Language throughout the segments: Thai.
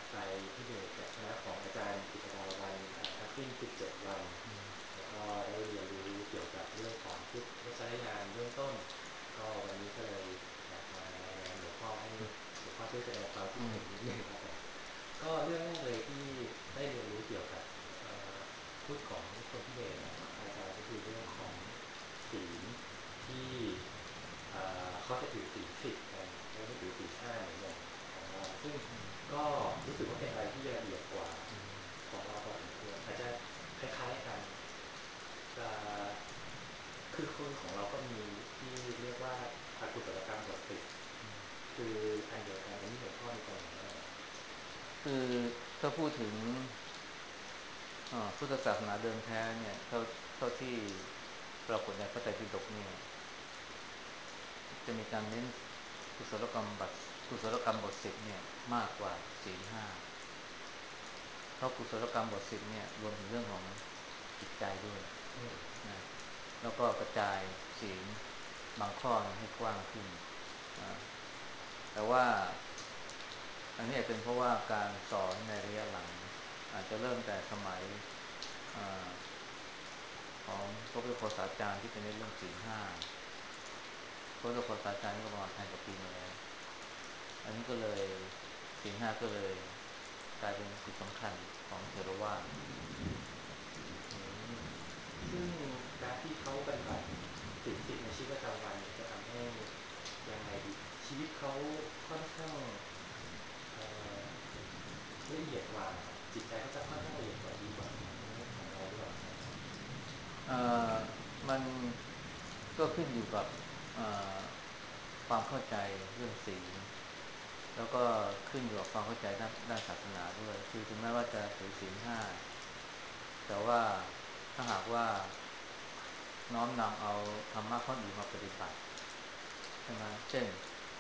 ไปที่เบสกับคณะของอาจารย์กิตดาวันทักกิ้ง17 วันแล้วก็ได้เรียนรู้เกี่ยวกับเรื่องของพุทธวจนญาณเบื้องต้นก็วันนี้ก็เลยอยากมารายงานหลวงพ่อให้หลวงพ่อช่วยแสดงความคิดเห็นนิดนึงครับผมก็เรื่องแรกเลยที่ได้เรียนรู้เกี่ยวกับพุทธของคนทิเบตนะครับอาจารย์ก็คือเรื่องของศีลที่เขาจะถือศีล 10กันไม่ถือศีล 5เหมือนอย่างของเราซึ่งก็รู้สึกว่าเป็นอะไรที่ละเอียดกว่าของเราพอสมควรอาจจะคล้ายๆกันคือของเราก็มีที่เรียกว่าอกุศลกรรมบท 10คืออันเดียวกันอันนี้หลวงพ่อมีความเห็นว่าคือถ้าพูดถึงพุทธศาสนาเดิมแท้เนี่ยเท่าที่ปรากฏในพระไตรปิฎกเนี่ยจะมีการเน้นกุศลกรรมบทกุศลกรรมบท 10เนี่ยมากกว่าศีล 5เพราะกุศลกรรมบท 10เนี่ยรวมถึงเรื่องของจิตใจด้วยนะแล้วก็กระจายศีลบางข้อให้กว้างขึ้นนะแต่ว่าอันนี้อาจเป็นเพราะว่าการสอนในระยะหลังอาจจะเริ่มแต่สมัยของพระพุทธโฆษาจารย์ที่เป็นในเรื่องศีล 5พระพุทธโฆษาจารย์นี่ก็ประมาณ1,000 กว่าปีมาแล้วอันนี้ก็เลยศีล 5ก็เลยกลายเป็นจุดสำคัญของเถรวาทซึ่งการที่เขาปฏิบัติศีล 10ในชีวิตประจำวันนี้จะทำให้ยังไงดีชีวิตเขาค่อนข้างละเอียดกว่าจิตใจเขาจะค่อนข้างละเอียดกว่าดีกว่าของเราหรือเปล่าครับเอ่อมันก็ขึ้นอยู่กับเอ่อความเข้าใจเรื่องศีลแล้วก็ขึ้นอยู่กับความเข้าใจด้านศาสนาด้วยคือถึงแม้ว่าจะถือศีล 5แต่ว่าถ้าหากว่าน้อมนำเอาธรรมะข้ออื่นมาปฏิบัติใช่ไหมเช่น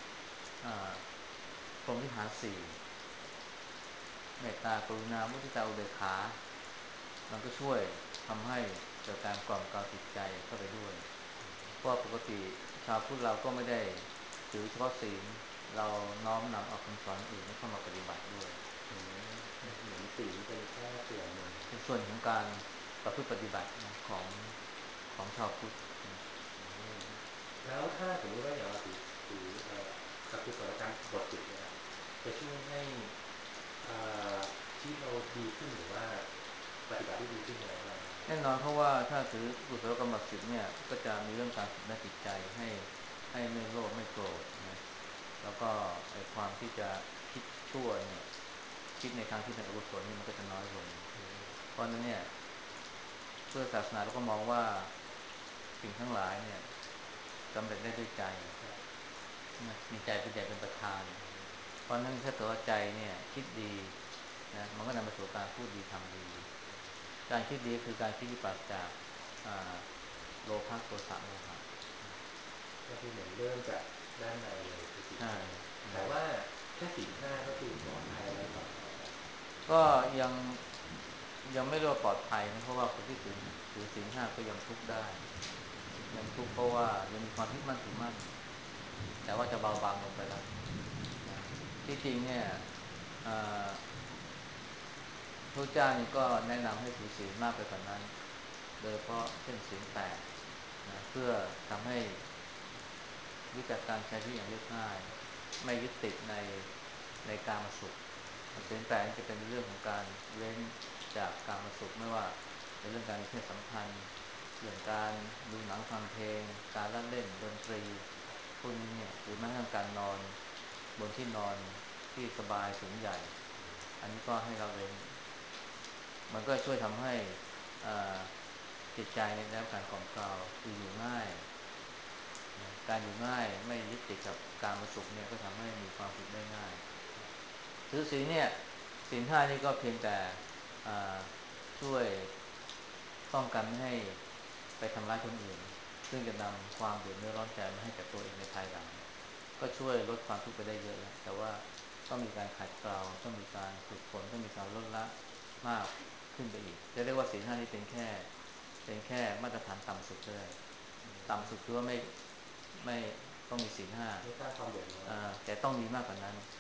พรหมวิหารสี่เมตตากรุณามุทิตาอุเบกขามันก็ช่วยทำให้เกิดการกล่อมเกลาจิตใจเข้าไปด้วยเพราะปกติชาวพุทธเราก็ไม่ได้ถือเฉพาะศีลเราน้อมนำเอาคำสอนอื่นเข้ามาปฏิบัติด้วยเหมือนศีลเป็นแค่ส่วนหนึ่งเป็นส่วนของการประพฤติปฏิบัตินะของชาวพุทธแล้วถ้าสมมติว่าอย่างเราถืออกุศลกรรมบท 10เนี่ยจะช่วยให้ชีวิตเราดีขึ้นหรือว่าปฏิบัติได้ดีขึ้นยังไงบ้างแน่นอนเพราะว่าถ้าถือกุศลกรรมบท 10เนี่ยก็จะมีเรื่องการฝึกด้านจิตใจให้ไม่โลภไม่โกรธนะแล้วก็ไอ้ความที่จะคิดชั่วเนี่ยคิดในทางที่เป็นอกุศลนี่มันก็จะน้อยลงเพราะนั้นเนี่ยพุทธศาสนาเราก็มองว่าสิ่งทั้งหลายเนี่ยสำเร็จได้ด้วยใจนะมีใจเป็นใหญ่เป็นประธานเพราะนั้นถ้าเกิดว่าใจเนี่ยคิดดีนะมันก็นำไปสู่การพูดดีทำดีการคิดดีคือการคิดที่ปราศจากอ่าโลภะโทสะโมหะก็คือเหมือนเริ่มจากด้านในเลยคือศีลใช่ห้าแต่ว่าแค่ศีล 5ก็คือปลอดภัยแล้วหรือเปล่าครับอาจารย์ก็ยังไม่เรียกว่าปลอดภัยนะเพราะว่าคนที่ถือศีล 5ก็ยังทุกข์ได้ยังทุกข์เพราะว่ายังมีความยึดมั่นถือมั่นแต่ว่าจะเบาบางลงไปแล้วนะที่จริงเนี่ยอ่าพระเจ้านี่ก็แนะนำให้ถือศีลมากไปกว่านั้นโดยเฉพาะเช่นศีล 8นะเพื่อทำให้ รู้จักการใช้ชีวิตอย่างเรียบง่ายไม่ยึดติดในกามสุขศีล 8จะเป็นเรื่องของการเว้นจากกามสุขไม่ว่าในเรื่องการมีเพศสัมพันธ์เรื่องการดูหนังฟังเพลงการละเล่นดนตรีพวกนี้เนี่ยหรือแม้กระทั่งการนอนบนที่นอนที่สบายสูงใหญ่อันนี้ก็ให้เราเว้นมันก็ช่วยทำให้จิตใจในได้รับการกล่อมเกลาคืออยู่ง่าย การอยู่ง่ายไม่ยึดติดกับการมาสุขเนี่ยก็ทำให้มีความสุขได้ง่ายถือศีลเนี่ยศีล 5นี่ก็เพียงแต่ช่วยป้องกันไม่ให้ไปทำร้ายคนอื่นซึ่งจะนำความเดือดร้อนใจมาให้กับตัวเองในภายหลังก็ช่วยลดความทุกข์ไปได้เยอะแล้วแต่ว่าต้องมีการขัดเกลาต้องมีการฝึกฝนต้องมีการลดละมากขึ้นไปอีกจะเรียกว่าศีล 5นี่เป็นแค่มาตรฐานต่ำสุดก็ได้ต่ำสุดคือว่าไม่ต้องมีศีล 5 ไม่สร้างความเดือดร้อนแต่ต้องมีมากกว่านั้นครับ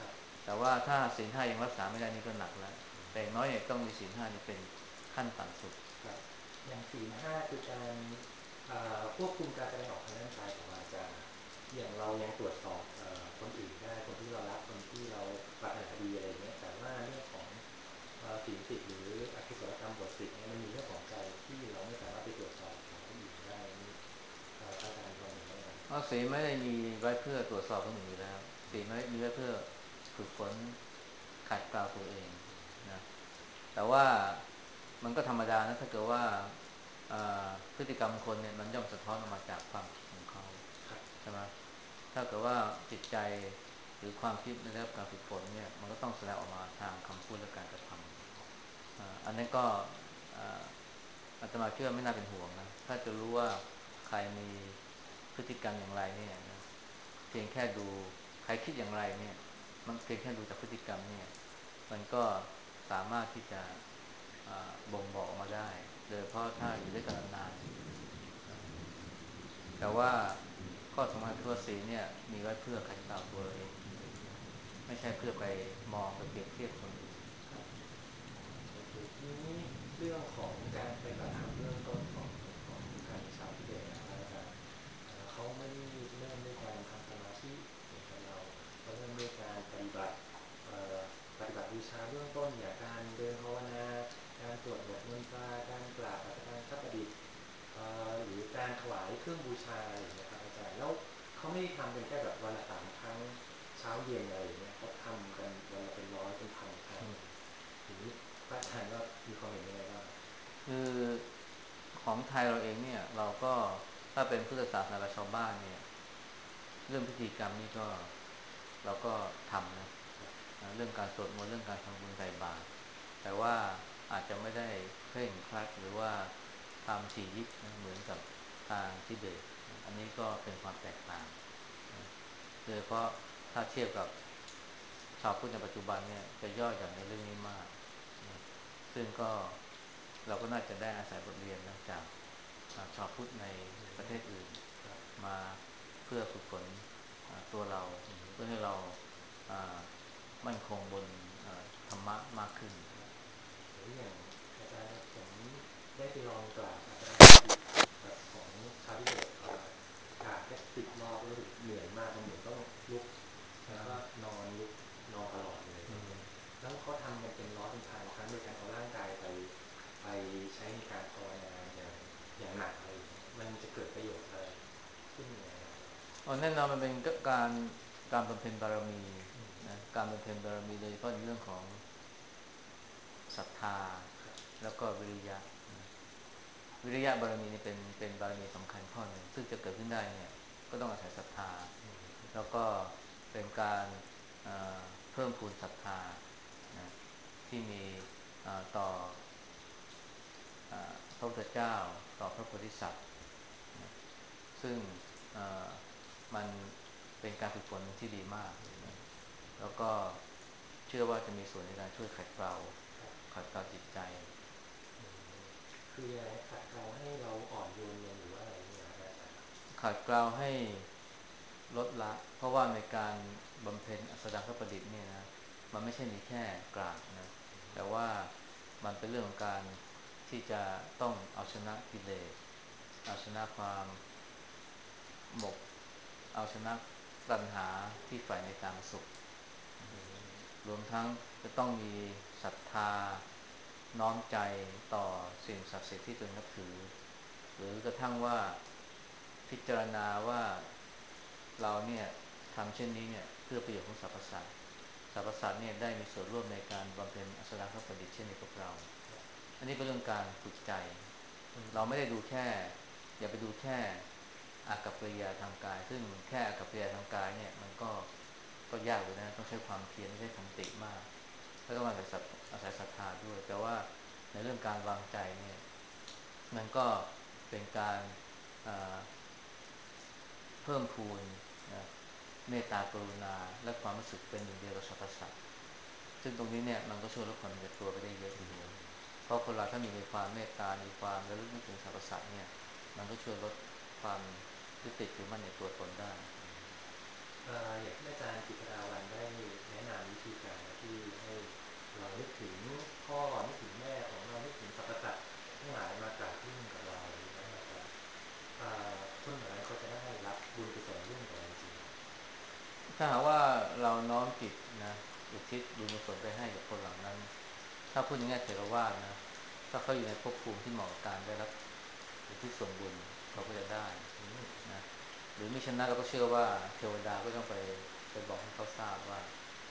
แต่ว่าถ้าศีลห้ายังรักษาไม่ได้นี่ก็หนักแล้วแต่อย่างน้อยเนี่ยต้องมีศีลห้านี่เป็นขั้นต่ำสุดครับอย่างศีลห้าคือการควบคุมการแสดงออกทางด้านกายของวาจาอย่างเรายังตรวจสอบคนอื่นได้คนที่เรารักคนที่เราปรารถนาดีอะไรอย่างเงี้ยแต่ว่าเรื่องของศีลสิบหรืออกุศลกรรมบทสิบเนี่ยมันมีเรื่องของใจที่เราไม่สามารถไปตรวจสอบของคนอื่นได้นี่อาจารย์มีความเห็นว่าไงเพราะศีลไม่ได้มีไว้เพื่อตรวจสอบคนอื่นอยู่แล้วศีลไม่มีไว้เพื่อฝึกฝนขัดเกลาตัวเองนะแต่ว่ามันก็ธรรมดานะถ้าเกิดว่าพฤติกรรมคนเนี่ยมันย่อมสะท้อนออกมาจากความคิดของเขาครับใช่ไหมถ้าเกิดว่าจิตใจหรือความคิดได้รับการฝึกฝนเนี่ยมันก็ต้องแสดงออกมาทางคำพูดและการกระทำอันนั้นก็อ่าอาตมาคิดว่าไม่น่าเป็นห่วงนะถ้าจะรู้ว่าใครมีพฤติกรรมอย่างไรเนี่ยนะเพียงแค่ดูใครคิดอย่างไรเนี่ยมันเพียงแค่ดูจากพฤติกรรมเนี่ยมันก็สามารถที่จะบ่งบอกออกมาได้โดยเพราะถ้าอยู่ด้วยกันนานๆนะแต่ว่าข้อสำคัญคือว่าศีลเนี่ยมีไว้เพื่อขัดเกลาตัวเราเองนะไม่ใช่เพื่อไปมองไปเปรียบเทียบคนอื่นครับ โอเคทีนี้เรื่องของการปฏิบัติธรรมเบื้องต้นของทางชาวทิเบตนะครับอาจารย์เขาไม่ได้เริ่มด้วยการทำสมาธิเหมือนกับเราเขาเริ่มด้วยการปฏิบัติบูชาเบื้องต้นอย่างการเดินภาวนาการสวดบทมนตราการกราบอัตการข้าประดิษฐ์หรือการถวายเครื่องบูชาอะไรอย่างเงี้ยครับอาจารย์แล้วเขาไม่ได้ทำกันแค่แบบวันละ3 ครั้งเช้าเย็นอะไรอย่างเงี้ยเขาทำกันวันละเป็นร้อยเป็นพันครั้งทีนี้พระอาจารย์ก็มีความเห็นยังไงบ้างคือของไทยเราเองเนี่ยเราก็ถ้าเป็นพุทธศาสนาชาวบ้านเนี่ยเรื่องพิธีกรรมนี่ก็เราก็ทำนะเรื่องการสวดมนต์เรื่องการทำบุญใส่บาตรแต่ว่าอาจจะไม่ได้เคร่งครัดหรือว่าทำถี่ยิบนะเหมือนกับทางทิเบตอันนี้ก็เป็นความแตกต่างนะโดยเฉพาะถ้าเทียบกับชาวพุทธในปัจจุบันเนี่ยจะย่อหย่อนในเรื่องนี้มากนะซึ่งก็เราก็น่าจะได้อาศัยบทเรียนนะจากชาวพุทธในประเทศอื่นครับมาเพื่อฝึกฝนตัวเราเพื่อให้เรามั่นคงบนธรรมะมากขึ้นหรืออย่างอาจารย์ผมได้ไปลองกราบอาจารย์แบบของชาวทิเบตกราบแค่10 รอบรู้สึกเหนื่อยมากมันเหมือนต้องลุกแล้วก็นอนตลอดเลยอย่างเงี้ยแล้วเขาทำกันเป็นร้อยเป็นพันครั้งโดยการเอาร่างกายไปใช้ในการภาวนาอย่างหนักอะไรอย่างเงี้ยมันจะเกิดประโยชน์อะไรขึ้นในอนาคตแน่นอนมันเป็นการการบำเพ็ญบารมีนะการบำเพ็ญบารมีโดยเฉพาะในเรื่องของศรัทธาแล้วก็วิริยะนะวิริยะบารมีนี่เป็นบารมีสำคัญข้อหนึ่งซึ่งจะเกิดขึ้นได้เนี่ยก็ต้องอาศัยศรัทธาแล้วก็เป็นการเอ่อเพิ่มพูนศรัทธานะที่มีต่อพระพุทธเจ้าต่อพระโพธิสัตว์นะซึ่งมันเป็นการฝึกฝนที่ดีมากนะแล้วก็เชื่อว่าจะมีส่วนในการช่วยขัดเกลาจิตใจคือยังไงขัดเกลาให้เราอ่อนโยนลงหรือว่าอะไรเนี่ยครับอาจารย์ขัดเกลาให้ลดละเพราะว่าในการบำเพ็ญอัสสังคประดิษฐ์เนี่ยนะมันไม่ใช่มีแค่กราบนะแต่ว่ามันเป็นเรื่องของการที่จะต้องเอาชนะกิเลสเอาชนะความหมกเอาชนะตัณหาที่ใฝ่ในการสุขรวมทั้งจะต้องมีศรัทธาน้อมใจต่อสิ่งศักดิ์สิทธิ์ที่ตนนับถือหรือกระทั่งว่าพิจารณาว่าเราเนี่ยทำเช่นนี้เนี่ยเพื่อประโยชน์ของสรรพสัตว์สรรพสัตว์เนี่ยได้มีส่วนร่วมในการบำเพ็ญอัสสงประดิษฐ์เช่นเดียวกับเราอันนี้เป็นเรื่องการฝึกใจเราไม่ได้ดูแค่อย่าไปดูแค่อากัปกิริยาทางกายซึ่งแค่อากัปกิริยาทางกายเนี่ยมันก็ยากเลยนะต้องใช้ความเพียรต้องใช้ขันติมากก็ต้องอาศัยศรัทธาด้วยแต่ว่าในเรื่องการวางใจเนี่ยมันก็เป็นการเพิ่มพูนนะเมตตากรุณาและความรู้สึกเป็นหนึ่งเดียวกับสรรพสัตว์ซึ่งตรงนี้เนี่ยมันก็ช่วยลดความเห็นแก่ตัวไปได้เยอะทีเดียวเพราะคนเราถ้ามีความเมตตามีความระลึกนึกถึงสรรพสัตว์เนี่ยมันก็ช่วยลดความยึดติดถือมั่นในตัวตนได้อย่างที่อาจารย์กิตราวันได้แนะนำวิธีการที่ให้เรานึกถึงพ่อนึกถึงแม่ของเรานึกถึงสรรพสัตว์ทั้งหลายมากราบร่วมกับเรานะครับคนเหล่านั้นเขาจะได้รับบุญกุศลร่วมกับเราจริงถ้าหากว่าเราน้อมจิตนะอุทิศบุญกุศลไปให้กับคนเหล่านั้นถ้าพูดในแง่เถรวาทนะถ้าเขาอยู่ในภพภูมิที่เหมาะกับการได้รับอุทิศส่วนบุญเขาก็จะได้นะหรือมิฉะนั้นเราก็เชื่อว่าเทวดาก็ต้องไปบอกให้เขาทราบว่า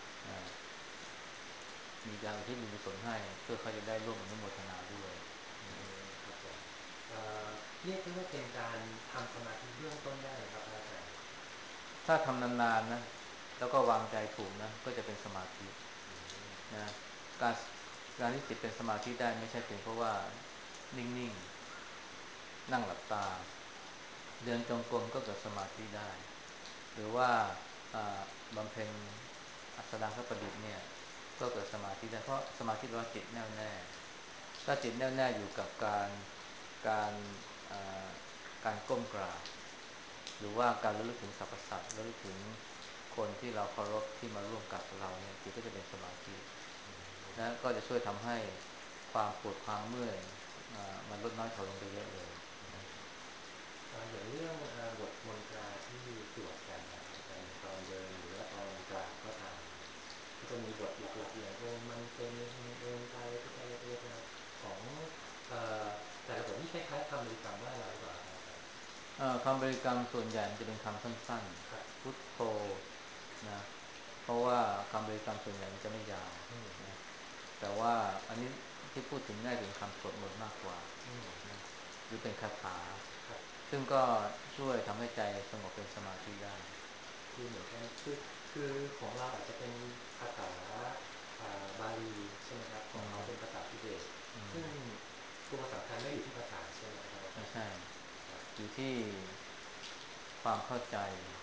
มีการอุทิศบุญกุศลให้เพื่อเขาจะได้ร่วมอนุโมทนาด้วยครับผมเรียกได้ว่าเป็นการทำสมาธิเบื้องต้นได้เลยครับอาจารย์ถ้าทำนานๆนะแล้วก็วางใจถูกนะก็จะเป็นสมาธินะการการที่จิตเป็นสมาธิได้ไม่ใช่เป็นเพราะว่านิ่งๆนั่งหลับตาเดินจงกรมก็เกิดสมาธิได้หรือว่าบำเพ็ญอัสสดางคประดิษฐ์เนี่ยก็เกิดสมาธิได้เพราะสมาธิแปลว่าจิตแน่วแน่ถ้าจิตแน่วแน่อยู่กับการอ่าการก้มกราบหรือว่าการระลึกถึงสรรพสัตว์ระลึกถึงคนที่เราเคารพที่มาร่วมกับเราเนี่ยจิตก็จะเป็นสมาธิและก็จะช่วยทำให้ความปวดความเมื่อยมันลดน้อยถอยลงไปเยอะเลยนะอย่างเรื่องบทมนตราที่สวดกันนะครับอาจารย์ตอนเดินหรือว่าตอนกราบก็ตามก็จะมีบทหลักๆอย่างโอมันเป็นโอมกายพุทธายะเตนะของเอ่อแต่ละบทนี่คล้ายๆคำบริกรรมบ้านเราหรือเปล่าครับอาจารย์คำบริกรรมส่วนใหญ่มันจะเป็นคำสั้นครับๆพุทโธนะเพราะว่าคำบริกรรมส่วนใหญ่มันจะไม่ยาวอืมนะแต่ว่าอันนี้ที่พูดถึงได้ถึงคำสวดมนต์มากกว่าอืมนะหรือเป็นคาถาครับซึ่งก็ช่วยทำให้ใจสงบเป็นสมาธิได้คือเหมือนกันคือของเราอาจจะเป็นภาษาบาลีใช่ไหมครับของเขาเป็นภาษาทิเบตซึ่งตัวสำคัญไม่อยู่ที่ภาษาใช่ไหมครับอาจารย์ไม่ใช่ครับอยู่ที่ความเข้าใจ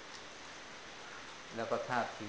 แล้วก็ท่าที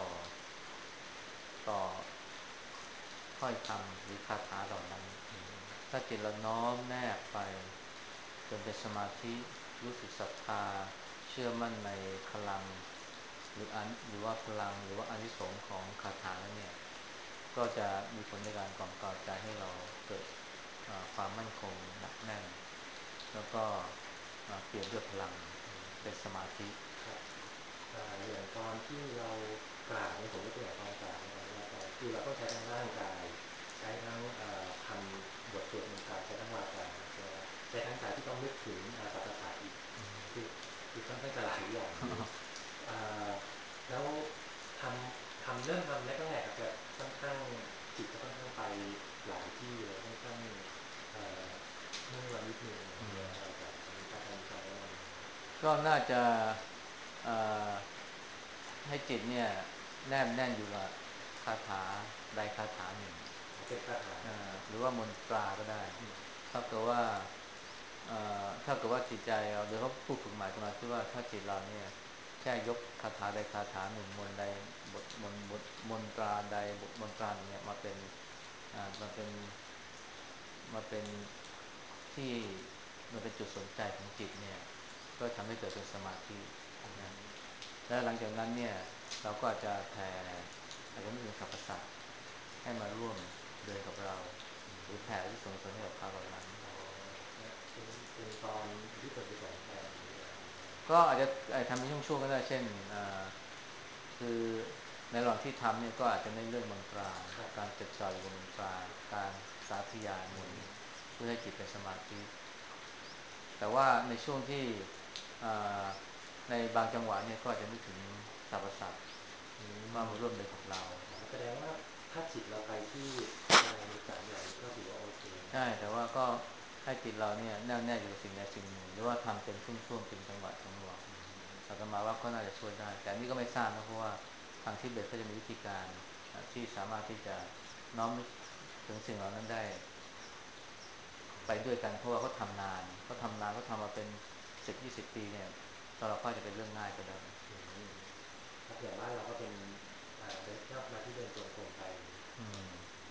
ต่อถ้อยคำหรือคาถาเหล่านั้นถ้าจิตเราน้อมแนบไปจนเป็นสมาธิรู้สึกศรัทธาเชื่อมั่นในพลังหรือว่าพลังหรือว่าอานิสงส์ของคาถาแล้วเนี่ยก็จะมีผลในการกล่อมกล่าวใจให้เราเกิดความมั่นคงหนักแน่นแล้วก็เปลี่ยนด้วยพลังเป็นสมาธิครับ อย่างตอนที่เรากราบเนี่ยผมยกตัวอย่างตอนกราบนะครับว่าคือเราต้องใช้ทั้งร่างกายใช้ทั้งทำบทสวดมนต์ตราใช้ทั้งวาจาใช่ไหมครับใช้ทั้งใจที่ต้องนึกถึงสรรพสัตว์อีกคือคือค่อนข้างจะหลายอย่างอยู่อ่าแล้วเริ่มทำแรกๆอาจจะค่อนข้างจิตจะค่อนข้างไปหลายที่เลยค่อนข้างเอ่อมั่วนิดนึงอย่างเงี้ยครับอาจารย์อันนี้อาจารย์มีคำแนะนำไหมก็น่าจะเอ่อให้จิตเนี่ยแนบแน่นอยู่กับคาถาใดคาถาหนึ่งเป็นคาถาหรือว่ามนตราก็ได้ถ้าเกิดว่าถ้าเกิดว่าจิตใจเราหรือเขาพูดถึงหมายถึงมาที่ว่าถ้าจิตเราเนี่ยแค่ยกคาถาใดคาถาหนึ่งมนต์ใดบทมนตราใดบทมนตราหนึ่งเนี่ยมาเป็นอ่ามาเป็นมาเป็นที่มันเป็นจุดสนใจของจิตเนี่ยก็ทำให้เกิดเป็นสมาธินะแล้วหลังจากนั้นเนี่ยเราก็อาจจะอาจจะนึกถึงสรรพสัตว์ให้มาร่วมเดินกับเราหรือแผ่ที่ส่วนกุศลให้กับเขาเหล่านั้นอ๋อเป็นตอนที่ส่วนกุศลแทนอย่างนี้เหรอครับก็อาจจะทำเป็นช่วงๆก็ได้เช่นคือในระหว่างที่ทำเนี่ยก็อาจจะเน้นเรื่องมนตราครับการจดจ่ออยู่กับมนตราการสาธยายมนต์เพื่อให้จิตเป็นสมาธิแต่ว่าในช่วงที่อ่าในบางจังหวะเนี่ยก็อาจจะนึกถึงสรรพสัตว์อืว่ามมาร่วมเดินกับเราอ๋อแสดงว่าถ้าจิตเราไปที่อะไรในสามอย่างนี้ก็ถือว่าโอเคนะใช่อาจารย์แต่ว่าก็ให้จิตเราเนี่ยแน่วแน่อยู่กับสิ่งใดสิ่งหนึ่งหรือว่าทำเป็นช่วงๆเป็นจังหวะอาตมาว่าก็น่าจะช่วยได้แต่นี่ก็ไม่ทราบนะเพราะว่าทางทิเบตก็จะมีวิธีการที่สามารถที่จะน้อมนึกถึงสิ่งเหล่านั้นได้ไปด้วยกันเพราะว่าเขาทำนานเขาทำมาเป็น10-20 ปีเนี่ยสำหรับเขาจะเป็นเรื่องง่ายไปแล้วอืมครับอย่างบ้านเราก็เป็นเดินก็มาที่เดินจงกรมไปอืม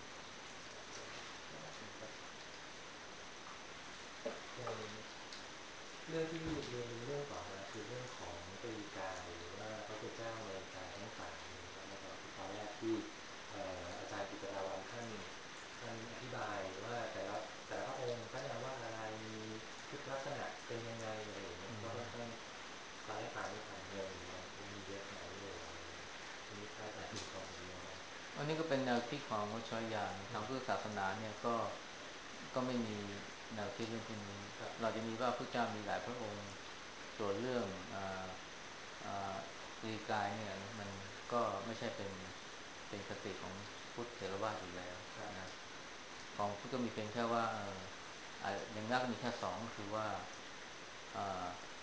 นะครับอย่างเรื่องที่เรียนรู้เรื่องต่อมาคือเรื่องของปรีกายหรือว่าพระพุทธเจ้าที่อาจารย์กิตติดาวันท่านอธิบายว่าแต่ละพระองค์ก็แนวว่าอะไรมีพุทธลักษณะเป็นยังไงอะไรอย่างเงี้ยก็ค่อนข้างตอนแรกฟังไม่ทันงงมีเยอะขนาดนี้เลยอะไรเงี้ยทีนี้พระอาจารย์มีความเห็นยังไงอันนี้ก็เป็นแนวคิดของวัชรยานทางพุทธศาสนาเนี่ยก็ไม่มีแนวคิดเรื่องพวกนี้ครับเราจะมีว่าพระเจ้ามีหลายพระองค์ส่วนเรื่องตรีกายเนี่ยมันก็ไม่ใช่เป็นคติของพุทธเถรวาทอยู่แล้วครับนะของพุทธก็มีเพียงแค่ว่าอย่างนักมีแค่สองคือว่าเอ่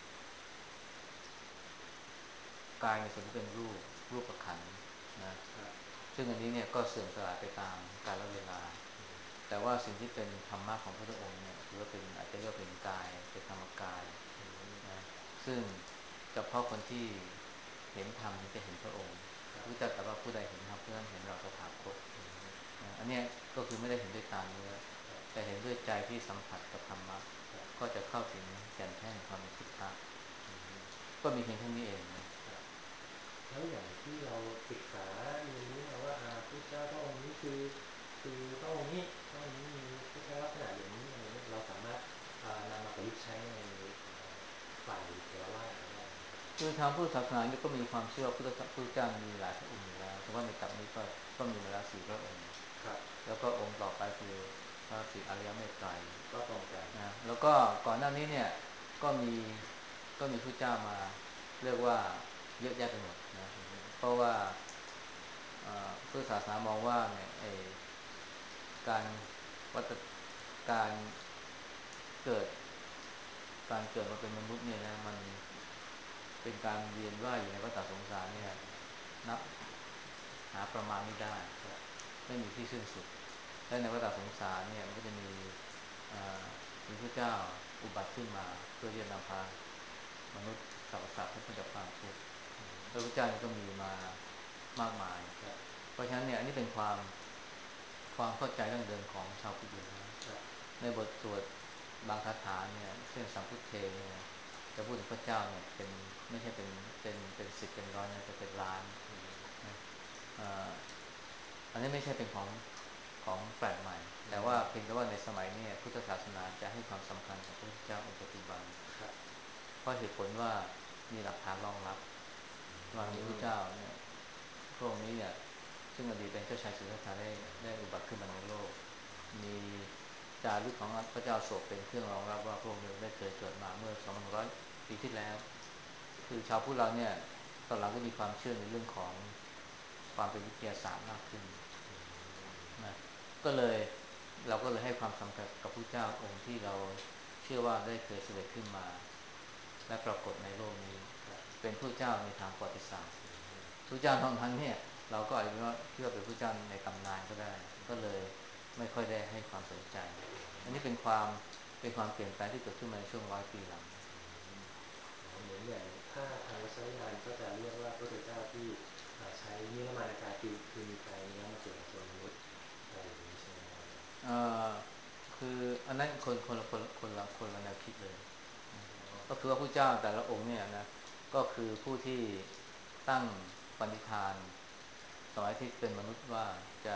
อกายในส่วนที่เป็นรูปขันธ์นะครับซึ่งอันนี้เนี่ยก็เสื่อมสลายไปตามกาลเวลาแต่ว่าสิ่งที่เป็นธรรมะของพระองค์เนี่ยถือว่าเป็นอาจจะเรียกว่าเป็นกายเป็นธรรมกายนะซึ่งเฉพาะคนที่เห็นธรรมถึงจะเห็นพระองค์พระเจ้าตรัสว่าผู้ใดเห็นธรรมผู้นั้นเห็นเราตถาคตนะอันนี้ก็คือไม่ได้เห็นด้วยตาเนื้อแต่เห็นด้วยใจที่สัมผัสกับธรรมะก็จะเข้าถึงแก่นแท้แห่งความเป็นพุทธะก็มีเพียงเท่านี้เองนะแล้วอย่างที่เราศึกษาเรียนรู้มาว่าพุทธเจ้าพระองค์นี้คือพระองค์นี้มีพุทธลักษณะอย่างนี้อะไรเงี้ยเราสามารถนำมาประยุกต์ใช้ในฝ่ายเทรวาสได้ไหมคือทางพุทธศาสนาก็มีความเชื่อว่าพุทธเจ้ามีหลายพระองค์อยู่แล้วแต่ว่าในตับนี้ก็มีมาแล้วสี่พระองค์ครับแล้วก็องค์ต่อไปคือพระศรีอริยเมตไตรก็ตรงกันนะแล้วก็ก่อนหน้านี้เนี่ยก็มีก็มีพระเจ้ามาเรียกว่าเยอะแยะไปหมดนะเพราะว่าพุทธศาสนามองว่าเนี่ยการวัตการเกิดการเกิดมาเป็นมนุษย์เนี่ยนะมันเป็นการเวียนว่ายอยู่ในวัฏสงสารเนี่ยนับหาประมาณไม่ได้ไม่มีที่สิ้นสุดและในวัฏสงสารเนี่ยมันก็จะมีพระเจ้าอุบัติขึ้นมาเพื่อที่จะนำพามนุษย์สรรพสัตว์ให้พ้นจากความทุกข์พระพุทธเจ้าก็มีมามากมายเพราะฉะนั้นเนี่ยอันนี้เป็นความเข้าใจดั้งเดิมของชาวพุทธอยู่แล้วในบทสวดบางคาถาเนี่ยเช่นสัมพุทเทเนี่ยจะพูดถึงพระเจ้าเนี่ยเป็นไม่ใช่เป็นสิบเป็นร้อยนะจะเป็นล้านนะอันนี้ไม่ใช่เป็นของแปลกใหม่แต่ว่าเพียงแต่ว่าในสมัยนี้พุทธศาสนาจะให้ความสำคัญกับพระพุทธเจ้าองค์ปัจจุบันเพราะเหตุผลว่ามีหลักฐานรองรับว่ามีพระเจ้าเนี่ยพระองค์นี้เนี่ยซึ่งอดีตเป็นเจ้าชายสิทธัตถะได้อุบัติขึ้นมาในโลกมีจารึกของพระเจ้าโศกเป็นเครื่องรองรับว่าพระองค์ได้เคยเกิดมาเมื่อ2,100 ปีที่แล้วคือชาวพุทธเราเนี่ยตอนหลังก็มีความเชื่อในเรื่องของความเป็นวิทยาศาสตร์มากขึ้นนะก็เลยเราก็เลยให้ความสำคัญกับพระเจ้าองค์ที่เราเชื่อว่าได้เคยเสด็จขึ้นมาและปรากฏในโลกนี้เป็นผู้เจ้าในทางประวัติศาสตร์ผู้เจ้านอกนั้นเนี่ยเราก็อาจจะว่าคิดว่าเป็นผู้เจ้าในตำนานก็ได้ก็เลยไม่ค่อยได้ให้ความสนใจอันนี้เป็นความเปลี่ยนแปลงที่เกิดขึ้นมาในช่วง100 ปีหลังเหมือนอย่างถ้าทางวัชรยานก็จะเรียกว่าพระพุทธเจ้าที่ใช้นิรมานกายคือมีกายเนื้อมาเกิดในส่วนมนุษย์อะไรอย่างนี้ใช่ไหมครับเอ่อคืออันนั้นคนละแนวคิดเลยก็คือว่าผู้เจ้าแต่ละองค์เนี่ยนะก็คือผู้ที่ตั้งปณิธานสมัยที่เป็นมนุษย์ว่าจะ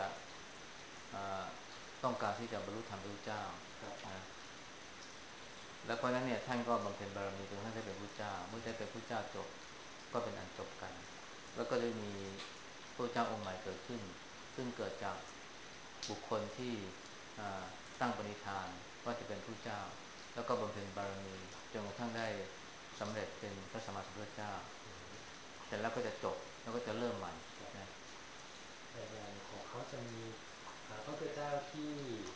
ต้องการที่จะบรรลุธรรมเป็นพระเจ้านะแล้วเพราะนั้นเนี่ยท่านก็บำเพ็ญบารมีจนท่านได้เป็นพระเจ้าเมื่อได้เป็นพระเจ้าจบก็เป็นอันจบกันแล้วก็ได้มีพระเจ้าองค์ใหม่เกิดขึ้นซึ่งเกิดจากบุคคลที่ตั้งปณิธานว่าจะเป็นผู้เจ้าแล้วก็บำเพ็ญบารมีจนกระทั่งได้สำเร็จเป็นพระสัมมาสัมพุทธเจ้าเสร็จแล้วก็จะจบแล้วก็จะเริ่มใหม่นะแต่อย่างของเขาจะมีพระพุทธเจ้าที่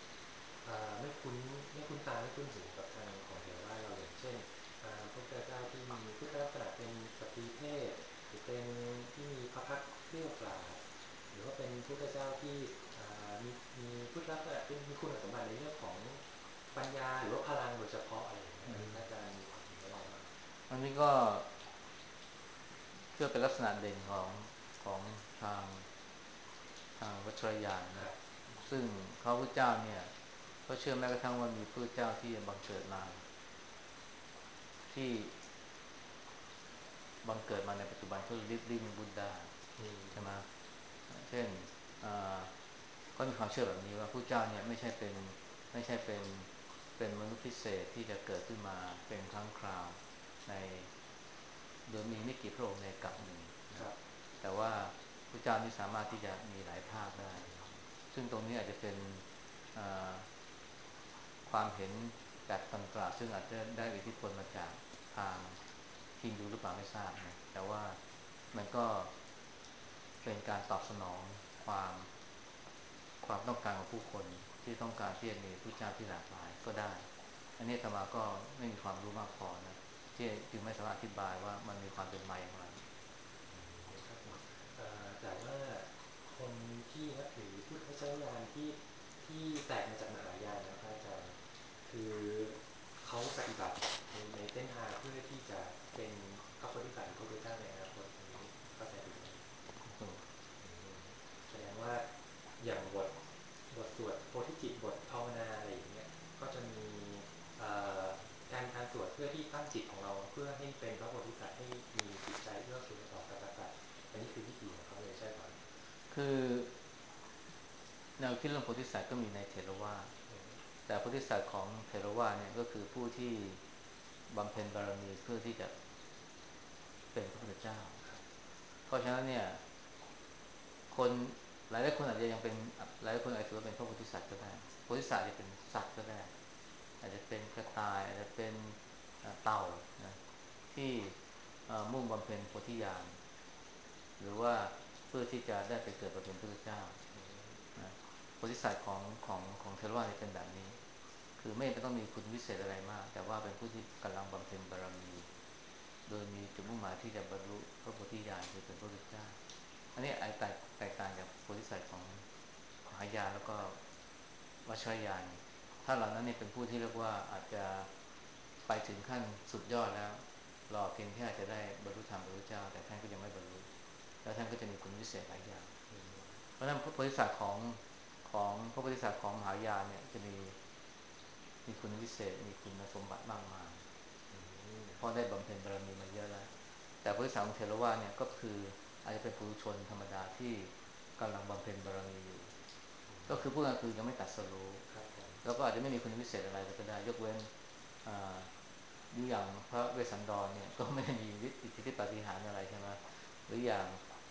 ไม่คุ้นตาไม่คุ้นหูกับทางของเถรวาทเราอย่างเช่นพระพุทธเจ้าที่มีพุทธลักษณะเป็นสตรีเพศหรือเป็นที่มีพระพักตร์เกลี้ยวกล่อมหรือว่าเป็นพุทธเจ้าที่มีพุทธลักษณะเป็นมีคุณสมบัติในเรื่องของปัญญาหรือว่าพลังโดยเฉพาะอะไรอย่างเงี้ยอันนี้พระอาจารย์มีความเห็นว่าไงบ้างอันนี้ก็เชื่อเป็นลักษณะเด่นของทางวัชรยานนะซึ่งเขาพระเจ้าเนี่ยก็เชื่อแม้กระทั่งว่ามีพระเจ้าที่บังเกิดมาที่บังเกิดมาในปัจจุบันคือลิฟวิ่งบุ d ดาใช่ไหมเช่นก็มีความเชื่อแบบนี้ว่าพระเจ้าเนี่ยไม่ใช่เป็นมนุษย์พิเศษที่จะเกิดขึ้นมาเป็นครั้งคราวในโดยมีไม่กี่พระองค์ในกัปหนึ่งคนะรับแต่ว่าพระเจ้านี่สามารถที่จะมีหลายภาคได้ซึ่งตรงนี้อาจจะเป็นความเห็นแบบกลางๆซึ่งอาจจะได้อิทธิพลมาจากทางฮินดูหรือเปล่าไม่ทราบนะแต่ว่ามันก็เป็นการตอบสนองความความต้องการของผู้คนที่ต้องการที่จะมีผู้เจ้าที่หลากหลายก็ได้อันนี้อาตมาก็ไม่มีความรู้มากพอนะที่จึงไม่สามารถอธิบายว่ามันมีความเป็นมาอย่างไรครับผมแต่ว่าคนที่นับถือพุทธวจนะญาณที่แตกมาจากมหายานนะครับอาจารย์คือเขาปฏิบัติในเส้นทางเพื่อที่จะเป็นพระโพธิสัตว์หรือพระพุทธเจ้าในอนาคตนี้เข้าใจถูกไหมแสดงว่าอย่างบทสวดโพธิจิตบทภาวนาอะไรอย่างเงี้ยก็จะมีเอ่อการสวดเพื่อที่ตั้งจิตของเราเพื่อให้เป็นพระโพธิสัตว์ให้มีจิตใจเอื้อเฟื้อต่อสรรพสัตว์อันนี้คือวิธีของเขาเลยใช่ไหมคือแนวคิดเรื่องโพธิสัตว์ก็มีในเถรวาทแต่โพธิสัตว์ของเถรวาทเนี่ยก็คือผู้ที่บำเพ็ญบารมีเพื่อที่จะเป็นพระพุทธเจ้าเพราะฉะนั้นเนี่ยคนหลายคนอาจจะยังเป็นหลายคนอาจจะถือว่าเป็นพระโพธิสัตว์ก็ได้โพธิสัตว์จะเป็นสัตว์ก็ได้อาจจะเป็นกระต่ายอาจจะเป็นเต่านะที่มุ่งบำเพ็ญโพธิญาณหรือว่าเพื่อที่จะได้ไปเกิดเป็นพระพุทธเจ้านะโพธิสัตว์ของเทรวาเนี่ยเป็นแบบนี้คือไม่ต้องมีคุณวิเศษอะไรมากแต่ว่าเป็นผู้ที่กำลังบำเพ็ญบารมีโดยมีจุดมุ่งหมายที่จะบรรลุพระโพธิญาณคือเป็นพระพุทธเจ้าอันนี้แตกต่างจากโพธิสัตว์ของมหายานแล้วก็วชรยานถ้าเหล่านั้นเนี่ยเป็นผู้ที่เรียกว่าอาจจะไปถึงขั้นสุดยอดแล้วรอเพียงแค่จะได้บรรลุธรรมพระพุทธเจ้าแต่ท่านก็ยังไม่บรรลุแล้วท่านก็จะมีคุณวิเศษหลายอย่างเพราะฉะนั้นโพธิสัตว์ของพระโพธิสัตว์ของมหายานเนี่ยจะมีคุณวิเศษมีคุณสมบัติมากมายเพราะได้บำเพ็ญบารมีมาเยอะแล้วแต่โพธิสัตว์ของเทรวาเนี่ยก็คืออาจจะเป็นปุถุชนธรรมดาที่กำลังบำเพ็ญบารมีอยู่ก็คือพวกนั้นคือยังไม่ตัดสรู้แล้วก็อาจจะไม่มีคุณวิเศษอะไรเลยก็ได้ยกเว้นดูอย่างพระเวสสันดรเนี่ยก็ไม่ได้มีอิทธิปาฏิหาริย์อะไรใช่ไหมหรืออย่าง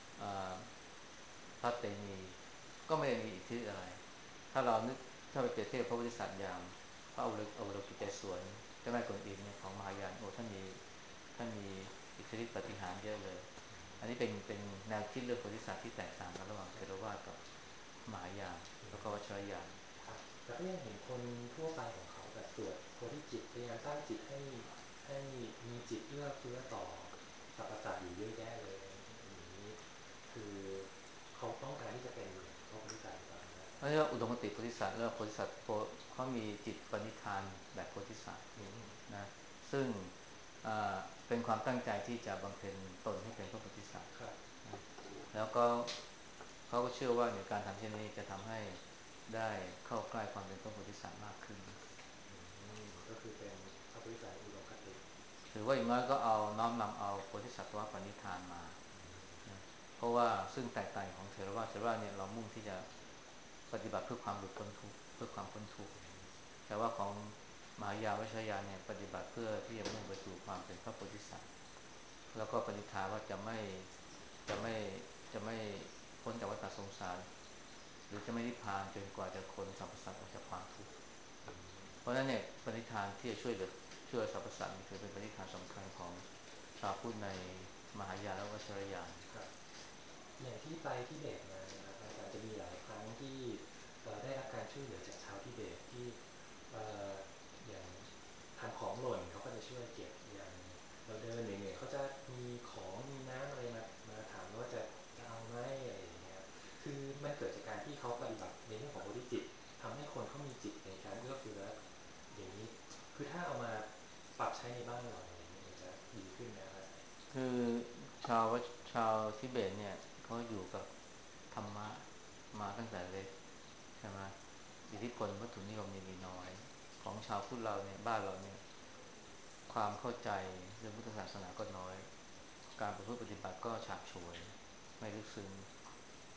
พระเตมีก็ไม่ได้มีอิทธิอะไรถ้าเรานึกถ้าไปเปรียบเทียบพระบริษัทอย่างพระอวโลกิเตศวรเจ้าแม่กวนอิมเนี่ยของมหายานโอ้ท่านมีอิทธิฤทธิปาฏิหาริย์เยอะเลยอันนี้เป็นแนวคิดเรื่องโพธิสัตว์ที่แตกต่างกันระหว่างเทรวาสกับมหายานแล้วก็วัชรยานครับแต่ก็ยังเห็นคนทั่วไปของเขาแบบสวดโพธิจิตพยายามตั้งจิตให้มีจิตเอื้อเฟื้อต่อสรรพสัตว์อยู่เยอะแยะเลยอย่างนี้คือเขาต้องการที่จะเป็นพระโพธิสัตว์หรือเปล่านะเรียกว่าอุดมคติโพธิสัตว์แล้วโพธิสัตว์เขามีจิตปณิธานแบบโพธิสัตว์นะซึ่งเป็นความตั้งใจที่จะบำเพ็ญตนให้เป็นพระโพธิสัตว์ครับนะแล้วก็เขาก็เชื่อว่าในการทำเช่นนี้จะทำให้ได้เข้าใกล้ความเป็นพระโพธิสัตว์มากขึ้นก็คือเป็นพระโพธิสัตว์ในอุดมคติหรือว่าอย่างน้อยก็เอาน้อมนำเอาโพธิสัตว์ปณิธานมานะเพราะว่าซึ่งแตกต่างของเทรวาเนี่ยเรามุ่งที่จะปฏิบัติเพื่อความหลุดพ้นทุกข์เพื่อความพ้นทุกข์แต่ว่าของมหายานวชรยานเนี่ยปฏิบัติเพื่อที่จะมุ่งไปสู่ความเป็นพระโพธิสัตว์แล้วก็ปณิธานว่าจะไม่จะไม่พ้นจากวัฏสงสารหรือจะไม่นิพพานจนกว่าจะพ้นสรรพสัตว์ออกจากความทุกข์เพราะฉะนั้นเนี่ยปณิธานที่จะช่วยสรรพสัตว์ถือเป็นปณิธานสำคัญของชาวพุทธในมหายานและวชรยานครับอย่างที่ไปทิเบตมานะครับอาจารย์จะมีหลายครั้งที่ได้รับการช่วยเหลือจากชาวทิเบตที่อย่างทำของหล่นเขาก็จะช่วยเก็บอย่างเราเดินเหนื่อยๆเขาจะมีของมีน้ำอะไรมาถามว่าจะเอาไหมอะไรอย่างเงี้ยคือมันเกิดจากการที่เขาปฏิบัติในเรื่องของโพธิจิตทำให้คนเขามีจิตในการเอื้อเฟื้ออย่างนี้คือถ้าเอามาปรับใช้ในบ้านเราอะไรอย่างเงี้ยมันจะดีขึ้นนะครับคือชาวชาวทิเบตเนี่ยเขาอยู่กับธรรมะมาตั้งแต่เล็กใช่ไหมอิทธิพลวัตถุนิยมนี่มีน้อยของชาวพุทธเราเนี่ยบ้านเราเนี่ยความเข้าใจเรื่องพุทธศาสนาก็น้อยการประพฤติปฏิบัติก็ฉาบฉวยไม่ลึกซึ้ง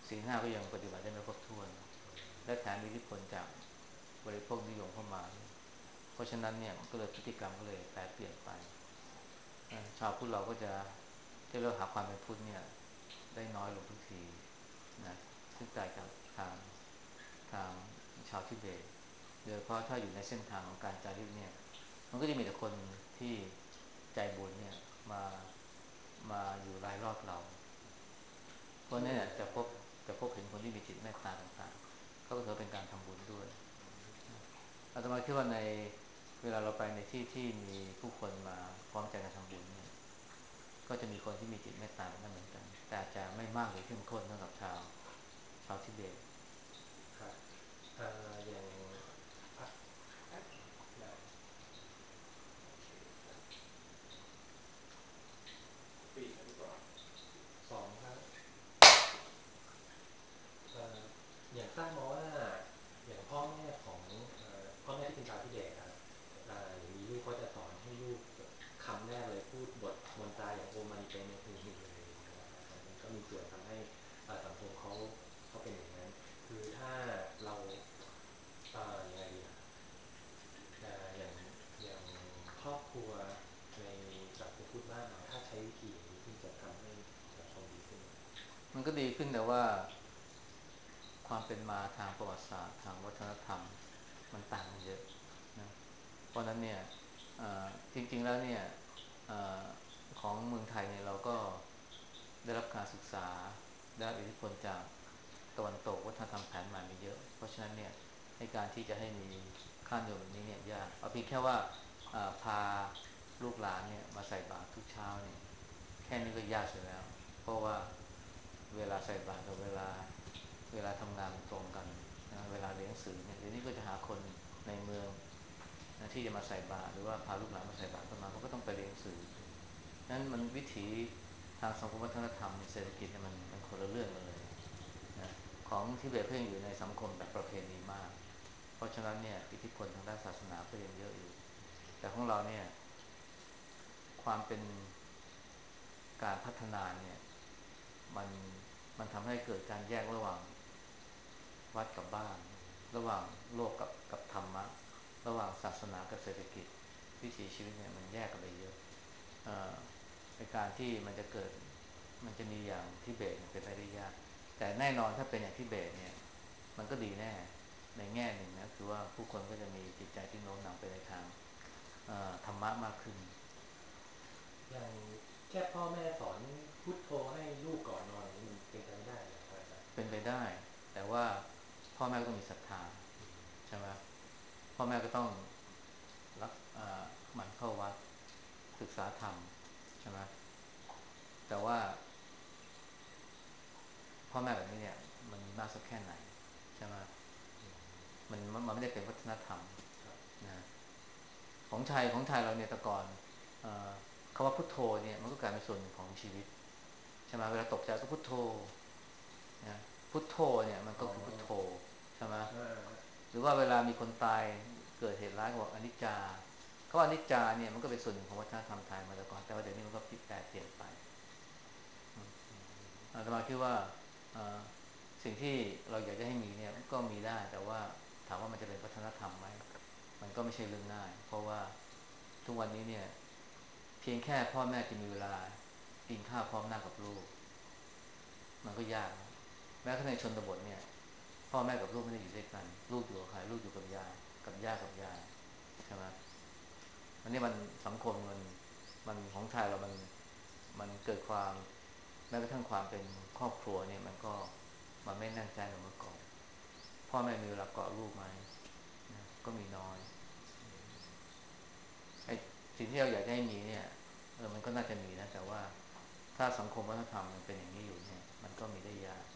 ศีลห้าก็ยังปฏิบัติได้ไม่ครบถ้วนและแถมมีอิทธิพลจากบริโภคนิยมเข้ามาเพราะฉะนั้นเนี่ยก็เลยพฤติกรรมก็เลยแปรเปลี่ยนไปชาวพุทธเราก็จะเริ่มหาความเป็นพุทธเนี่ยได้น้อยลงทุกทีนะซึ่งแตกจากทางทางชาวทิเบตโดยเฉพาะถ้าอยู่ในเส้นทางของการจาริกเนี่ยมันก็จะมีแต่คนที่ใจบุญเนี่ยมาอยู่รายรอบเราเพราะเนี่ยจะพบเห็นคนที่มีจิตเมตตาต่างๆเขาก็ถือเป็นการทำบุญด้วยอาตมาคิดว่าในเวลาเราไปในที่ที่มีผู้คนมาพร้อมใจกันทำบุญเนี่ยก็จะมีคนที่มีจิตเมตตาแบบนั้นเหมือนกันแต่อาจจะไม่มากหรือเข้มข้นเท่ากับชาวทิเบตครับอย่างพักแป๊บได้ปีกันดีกว่าสองครับอย่างทราบมาว่าอย่างพ่อแม่ของพ่อแม่ที่เป็นชาวทิเบตครับอย่างมีลูกก็จะสอนให้ลูกแบบคำแรกเลยพูดบทมนตราอย่างโอมานิเปเมหูมีเลยอย่างเงี้ยนะครับมันก็มีส่วนทำให้สังคมเขาเป็นอย่างนั้นคือถ้าเรายังไงดีอะอย่างอย่างครอบครัวในสังคมพุทธบ้านเราถ้าใช้วิธีอย่างนี้ซึ่งจะทำให้สังคมดีขึ้นไหมมันก็ดีขึ้นแต่ว่าความเป็นมาทางประวัติศาสตร์ทางวัฒนธรรมมันต่างกันเยอะนะเพราะนั้นเนี่ยจริงๆแล้วเนี่ยอของเมืองไทยเนี่ยเราก็ได้รับการศึกษาได้รับอิทธิพลจากตะวันตกวัฒนธรรมแผนใหม่มีเยอะเพราะฉะนั้นเนี่ยในการที่จะให้มีค่านิยมแบบนี้เนี่ยยากเอาเพียงแค่ว่าพาลูกหลานเนี่ยมาใส่บาตรทุกเช้าเนี่ยแค่นี้ก็ยากเสียแล้วเพราะว่าเวลาใส่บาตรกับเวลาทำงานมันตรงกันนะเวลาเรียนหนังสือเนี่ยเดี๋ยวนี้ก็จะหาคนในเมืองนะที่จะมาใส่บาตรหรือว่าพาลูกหลานมาใส่บาตรเข้ามามันก็ต้องไปเรียนหนังสือนั้นมันวิถีทางสังคมวัฒนธรรมเศรษฐกิจเนี่ยมันคนละเรื่องกันเลยนะของทิเบตก็ยังอยู่ในสังคมแบบประเพณีมากเพราะฉะนั้นเนี่ยอิทธิพลทางด้านศาสนาก็ยังเยอะอยู่แต่ของเราเนี่ยความเป็นการพัฒนาเนี่ยมันมันทำให้เกิดการแยกระหว่างวัดกับบ้านระหว่างโลกกับธรรมะระหว่างศาสนากับเศรษฐกิจวิถีชีวิตเนี่ยมันแยกกันไปเยอะในการที่มันจะมีอย่างทิเบตเนี่ยเป็นไปได้ยากแต่แน่นอนถ้าเป็นอย่างทิเบตเนี่ยมันก็ดีแน่ในแง่หนึ่งนะคือว่าผู้คนก็จะมีจิตใจที่โน้มนำไปในทางธรรมะมากขึ้นอย่างแค่พ่อแม่สอนพุทโธให้ลูกก่อนนอนอย่างนี้มันเป็นไปไม่ได้เลยครับอาจารย์เป็นไปได้แต่ว่าพ่อแม่ก็ต้องมีศรัทธาใช่ไหมพ่อแม่ก็ต้องรักหมั่นเข้าวัดศึกษาธรรมใช่ไหมแต่ว่าพ่อแม่แบบนี้เนี่ยมันมีมากสักแค่ไหนใช่ไหมมันไม่ได้เป็นวัฒนธรรมนะของไทยเราเนี่ยแต่ก่อนเอ่อคำว่าพุทโธเนี่ยมันก็กลายเป็นส่วนหนึ่งของชีวิตใช่ไหมเวลาตกใจก็พุทโธนะพุทโธเนี่ยมันอ๋อก็คือพุทโธใช่ไหมเออหรือว่าเวลามีคนตายเกิดเหตุร้ายก็บอกอนิจจาเขาว่าอนิจจาเนี่ยมันก็เป็นส่วนหนึ่งของวัฒนธรรมไทยมาแต่ก่อนแต่ว่าเดี๋ยวนี้มันก็พลิกแปลเปลี่ยนไปอาตมาคิดว่าสิ่งที่เราอยากจะให้มีเนี่ยก็มีได้แต่ว่าถามว่ามันจะเป็นวัฒนธรรมไหมมันก็ไม่ใช่เรื่องง่ายเพราะว่าทุกวันนี้เนี่ยเพียงแค่พ่อแม่จะมีเวลากินข้าวพร้อมหน้ากับลูกมันก็ยากนะแม้กระทั่งในชนบทเนี่ยพ่อแม่กับลูกไม่ได้อยู่ด้วยกันลูกอยู่กับใครลูกอยู่กับยายกับย่ากับยายใช่ไหมอันนี้มันสังคมมันของไทยเรามันเกิดความแม้กระทั่งความเป็นครอบครัวเนี่ยมันไม่แน่นแฟ้นเหมือนเมื่อก่อนพ่อแม่มีเวลาเกาะลูกไหมนะก็มีน้อยไอ้สิ่งที่เราอยากให้มีเนี่ยมันก็น่าจะมีนะแต่ว่าถ้าสังคมวัฒนธรรมมันเป็นอย่างนี้อยู่เนี่ยมันก็มีได้ยาก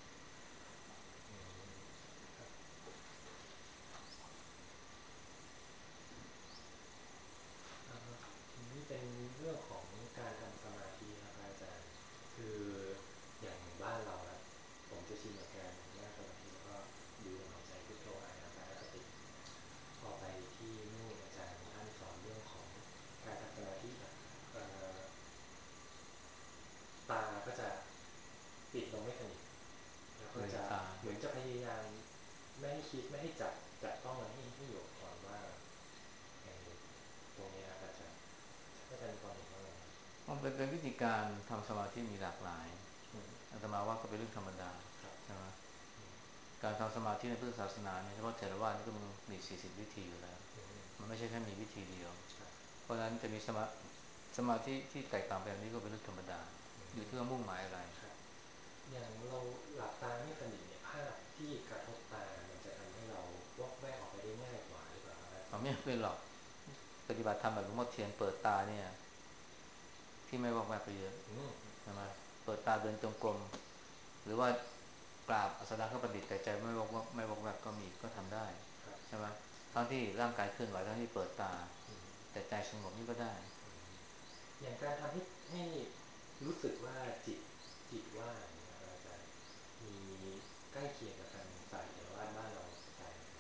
ทีนี้เป็นเรื่องของการทำสมาธิครับอาจารย์คืออย่างบ้านเราครับผมจะชินกับการนั่งสมาธิแล้วก็ดูลมหายใจพุทโธอานาปานสติพอไปที่นู่นอาจารย์ท่านสอนเรื่องของการทำสมาธิแบบเอ่อ ตาก็จะปิดลงไม่สนิทแล้วก็ก็จะเหมือนจะพยายามไม่ให้คิดไม่ให้จับต้องมันให้อยู่กับความว่างอย่างตรงนี้ครับอาจารย์มีความเห็นว่าไงมันเป็นวิธีการทำสมาธิมีหลากหลายอาตมาว่าก็เป็นเรื่องธรรมดาใช่ไหมการทำสมาธิในพุทธศาสนาเนี่ยเฉพาะเถรวาทนี่ก็มี40วิธีอยู่แล้วมันไม่ใช่แค่มีวิธีเดียวเพราะฉะนั้นจะมีสมาธิที่แตกต่างแบบนี้ก็เป็นเรื่องธรรมดาอยู่ที่ว่ามุ่งหมายอะไรอย่างเราหลับตาไม่สนิทเนี่ยภาพที่กระทบตามันจะทำให้เราวอกแวกออกไปได้ง่ายกว่าหรือเปล่าครับอาจารย์ไม่เป็นหรอกปฏิบัติธรรมแบบหลวงพ่อเทียนเปิดตาเนี่ยที่ไม่วอกแวกไปเยอะใช่ไหมเปิดตาเดินจงกรมหรือว่ากราบอัสดงข้าประดิษฐ์แต่ใจไม่วอกแวกก็มีก็ทำได้ใช่ไหมทั้งที่ร่างกายเคลื่อนไหวทั้งที่เปิดตาแต่ใจสงบนี่ก็ได้อย่างการทำให้รู้สึกว่าจิตว่างอย่างนี้ครับอาจารย์มีใกล้เคียงกับทางสายเถรวาทบ้านเราใจไหมครับ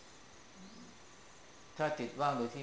ถ้าจิตว่างโดยที่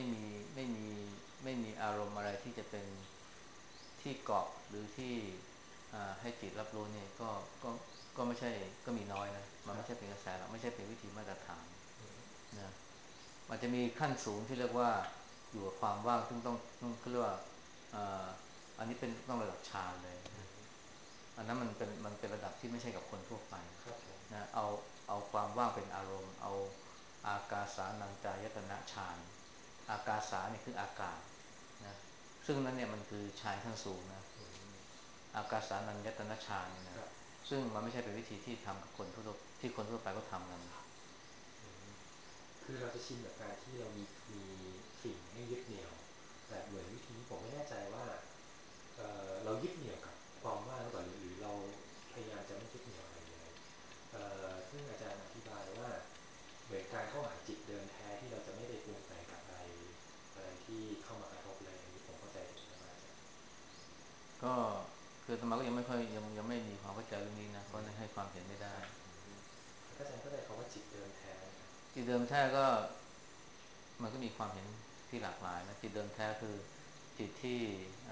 ไม่มีอารมณ์อะไรที่จะเป็นที่เกาะหรือที่ให้จิตรับรู้เนี่ยก็ก็ไม่ใช่ก็มีน้อยนะมันไม่ใช่เป็นกระแสหรอกไม่ใช่เป็นวิธีมาตรฐานนะมันจะมีขั้นสูงที่เรียกว่าอยู่กับความว่างซึ่งต้องเรียกว่าอันนี้เป็นต้องระดับฌานเลยนะอันนั้นมันเป็นระดับที่ไม่ใช่กับคนทั่วไปนะเอาความว่างเป็นอารมณ์เอาอากาสานัญจายตนะฌานอากาสาเนี่ยคืออากาศนะซึ่งนั้นเนี่ยมันคือฌานขั้นสูงนะอากาสานัญจายตนะฌานเนี่ยนะซึ่งมันไม่ใช่เป็นวิธีที่ทำกับคนทั่วไปก็ทำกันคือเราจะชินกับการที่เรามีสิ่งให้ยึดเหนี่ยวแต่เหมือนวิธีนี้ผมไม่แน่ใจว่าเรายึดเหนี่ยวกับความว่างหรือเปล่าหรือเราพยายามจะไม่ยึดเหนี่ยวอะไรเลยซึ่งอาจารย์อธิบายว่าเหมือนการเข้าหาจิตเดิมแท้ที่เราจะไม่ไปปรุงแต่งกับอะไรที่เข้ามากระทบเลยอย่างนี้ผมเข้าใจถูกไหมครับอาจารย์ก็คืออาตมาก็ยังไม่ค่อยยังไม่มีความเข้าใจเรื่องนี้นะก็ให้ความเห็นไม่ได้ถ้าอาจารย์เข้าใจคำว่าจิตเดิมแท้ไหมครับจิตเดิมแท้ก็มันก็มีความเห็นที่หลากหลายนะจิตเดิมแท้คือจิตที่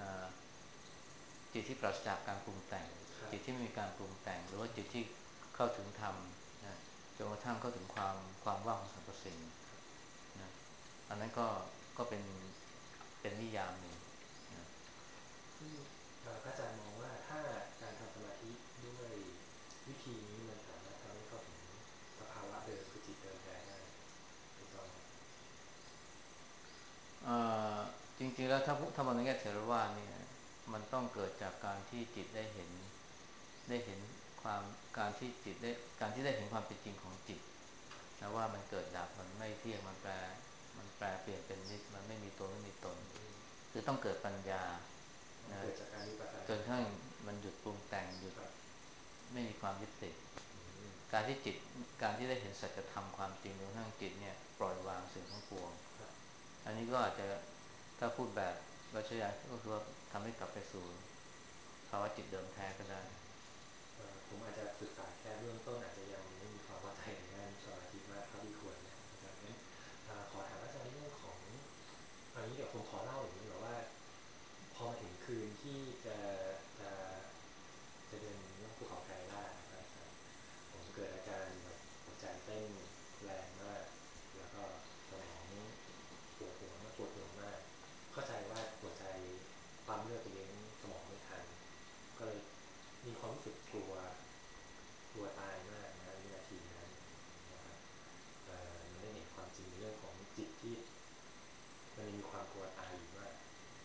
จิตที่ปราศจากการปรุงแต่งจิตที่ไม่มีการปรุงแต่งหรือว่าจิตที่เข้าถึงธรรมนะจนกระทั่งเข้าถึงความว่างของสรรพสิ่งนะอันนั้นก็เป็นนิยามหนึ่งนะซึ่งพระอาจารย์มองว่าถ้าการทำสมาธิด้วยวิธีนี้มันสามารถทำให้เข้าถึงสภาวะเดิมคือจิตเดิมแท้ได้ถูกต้องไหมเอ่อจริงๆแล้วถ้ามันในแง่เถรวาทเนี่ยมันต้องเกิดจากการที่จิตได้เห็นความการที่จิตได้การที่ได้เห็นความเป็นจริงของจิตนะว่ามันเกิดดับมันไม่เที่ยงมันแปรเปลี่ยนเป็นนิจมันไม่มีตัวไม่มีตนคือต้องเกิดปัญญานะเกิดจากการวิปัสสจนกระทั่งนามันหยุดปรุงแต่งหยุดครับไม่มีความยึดติดการที่จิตการที่ได้เห็นสัจธรรมความจริงจนกระทั่งจิตเนี่ยปล่อยวางสิ่งทั้งปวงอันนี้ก็อาจจะถ้าพูดแบบรัชญาก็คือว่าทำให้กลับไปสู่ภาวะจิตเดิมแท้ก็ได้ผมอาจจะศึกษาแค่เบื้องต้นอาจจะยังไม่มีความเข้าใจในด้านสมาธิมากเท่าที่ควรนะครับอาจารย์งั้นขอถามอาจารย์เรื่องของอันนี้เดี๋ยวผมขอเล่าอย่างนี้แบบว่าพอมาถึงคืนที่จะจะเดินยอดภูเขาไกลล่าครับอาจารย์ผมเกิดอาการแบบหัวใจเต้นแรงมากแล้วก็สมองปวดหัวมากเข้าใจว่าหัวใจปั๊มเลือดไปเลี้ยงสมองไม่ทันก็เลยมีความรู้สึกกลัวตายมากนะวินาทีนั้นนะครับมันได้เห็นความจริงในเรื่องของจิตที่มันยังมีความกลัวตายอยู่ว่า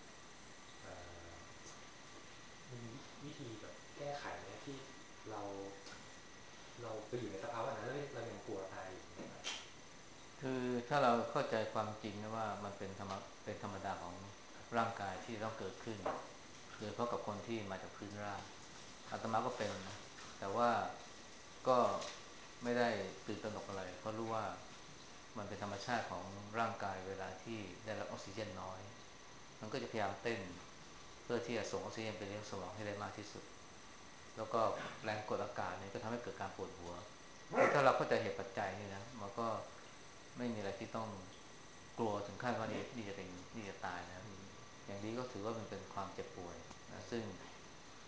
มีวิธีแบบแก้ไขไหมที่เราเราไปอยู่ในสภาวะนั้นแล้วเรายังกลัวตายอยู่นะครับคือถ้าเราเข้าใจความจริงนะว่ามันเป็นธรรมดาของร่างกายที่ต้องเกิดขึ้นโดยเฉพาะกับคนที่มาจากพื้นราบอาตมาก็เป็นนะแต่ว่าก็ไม่ได้ตื่นตระหนกอะไรเพราะรู้ว่ามันเป็นธรรมชาติของร่างกายเวลาที่ได้รับออกซิเจนน้อยมันก็จะพยายามเต้นเพื่อที่จะส่งออกซิเจนไปเลี้ยงสมองให้ได้มากที่สุดแล้วก็แรงกดอากาศเนี่ยก็ทำให้เกิดการปวดหัวถ้าเราเข้าใจเหตุปัจจัยนี่นะมันก็ไม่มีอะไรที่ต้องกลัวถึงขั้นว่านี่จะตายนะอย่างนี้ก็ถือว่ามันเป็นความเจ็บป่วยนะซึ่ง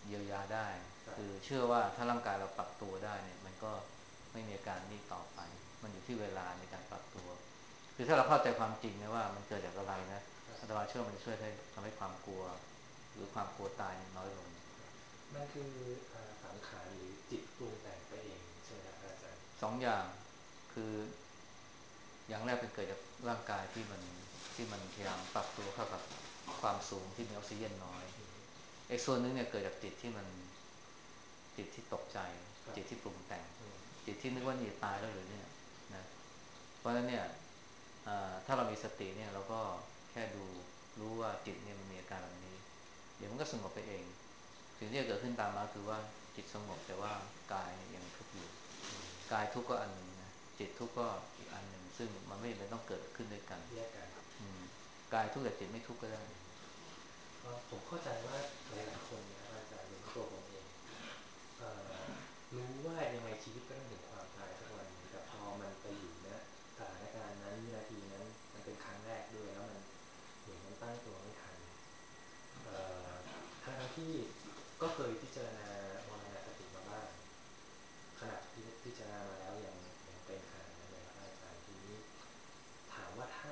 เยียวยาได้ครับคือเชื่อว่าถ้าร่างกายเราปรับตัวได้เนี่ยมันก็ไม่มีอาการนี้ต่อไปมันอยู่ที่เวลาในการปรับตัวคือถ้าเราเข้าใจความจริงนะว่ามันเกิดจากอะไรนะครับอาตมาเชื่อมันจะช่วยให้ทำให้ความกลัวหรือความกลัวตายเนี่ยน้อยลงมันคือสังขารหรือจิตปรุงแต่งไปเองใช่ไหมครับอาจารย์สองอย่างคืออย่างแรกเป็นเกิดจากร่างกายที่มันพยายามปรับตัวเข้ากับความสูงที่มีออกซิเจนน้อยไอ้ส่วนนึงเนี่ยเกิดจากจิตที่มัน จิตที่ตกใจครับจิตที่ปรุงแต่งอืมจิตที่นึกว่านี่ตายแล้วหรือเนี่ยนะเพราะฉะนั้นเนี่ยถ้าเรามีสติเนี่ยเราก็แค่ดูรู้ว่าจิตเนี่ยมันมีอาการแบบนี้เดี๋ยวมันก็สงบไปเองสิ่งที่จะเกิดขึ้นตามมาคือว่าจิตสงบแต่ว่ากายเนี่ยยังทุกข์อยู่กายทุกข์ก็อันหนึ่งนะจิตทุกข์ก็อีกอันหนึ่งซึ่งมันไม่จำเป็นต้องเกิดขึ้นด้วยกันแยกกันกายทุกข์แต่จิตไม่ทุกข์ก็ได้ผมเข้าใจว่าหลายๆคนนะครับอาจารย์รวมทั้งตัวผมเองเอ่อรู้ว่ายังไงชีวิตก็ต้องถึงความตายสักวันหนึ่งแต่พอมันไปอยู่นะสถานการณ์นั้นวินาทีนั้นมันเป็นครั้งแรกด้วยแล้วมันเหมือนมันตั้งตัวไม่ทันเอ่อทั้งที่ก็เคยพิจารณามรณสติมาบ้างขณะพิจารณามาแล้วยังเป็นขนาดนั้นเลยครับอาจารย์ทีนี้ถามว่าถ้า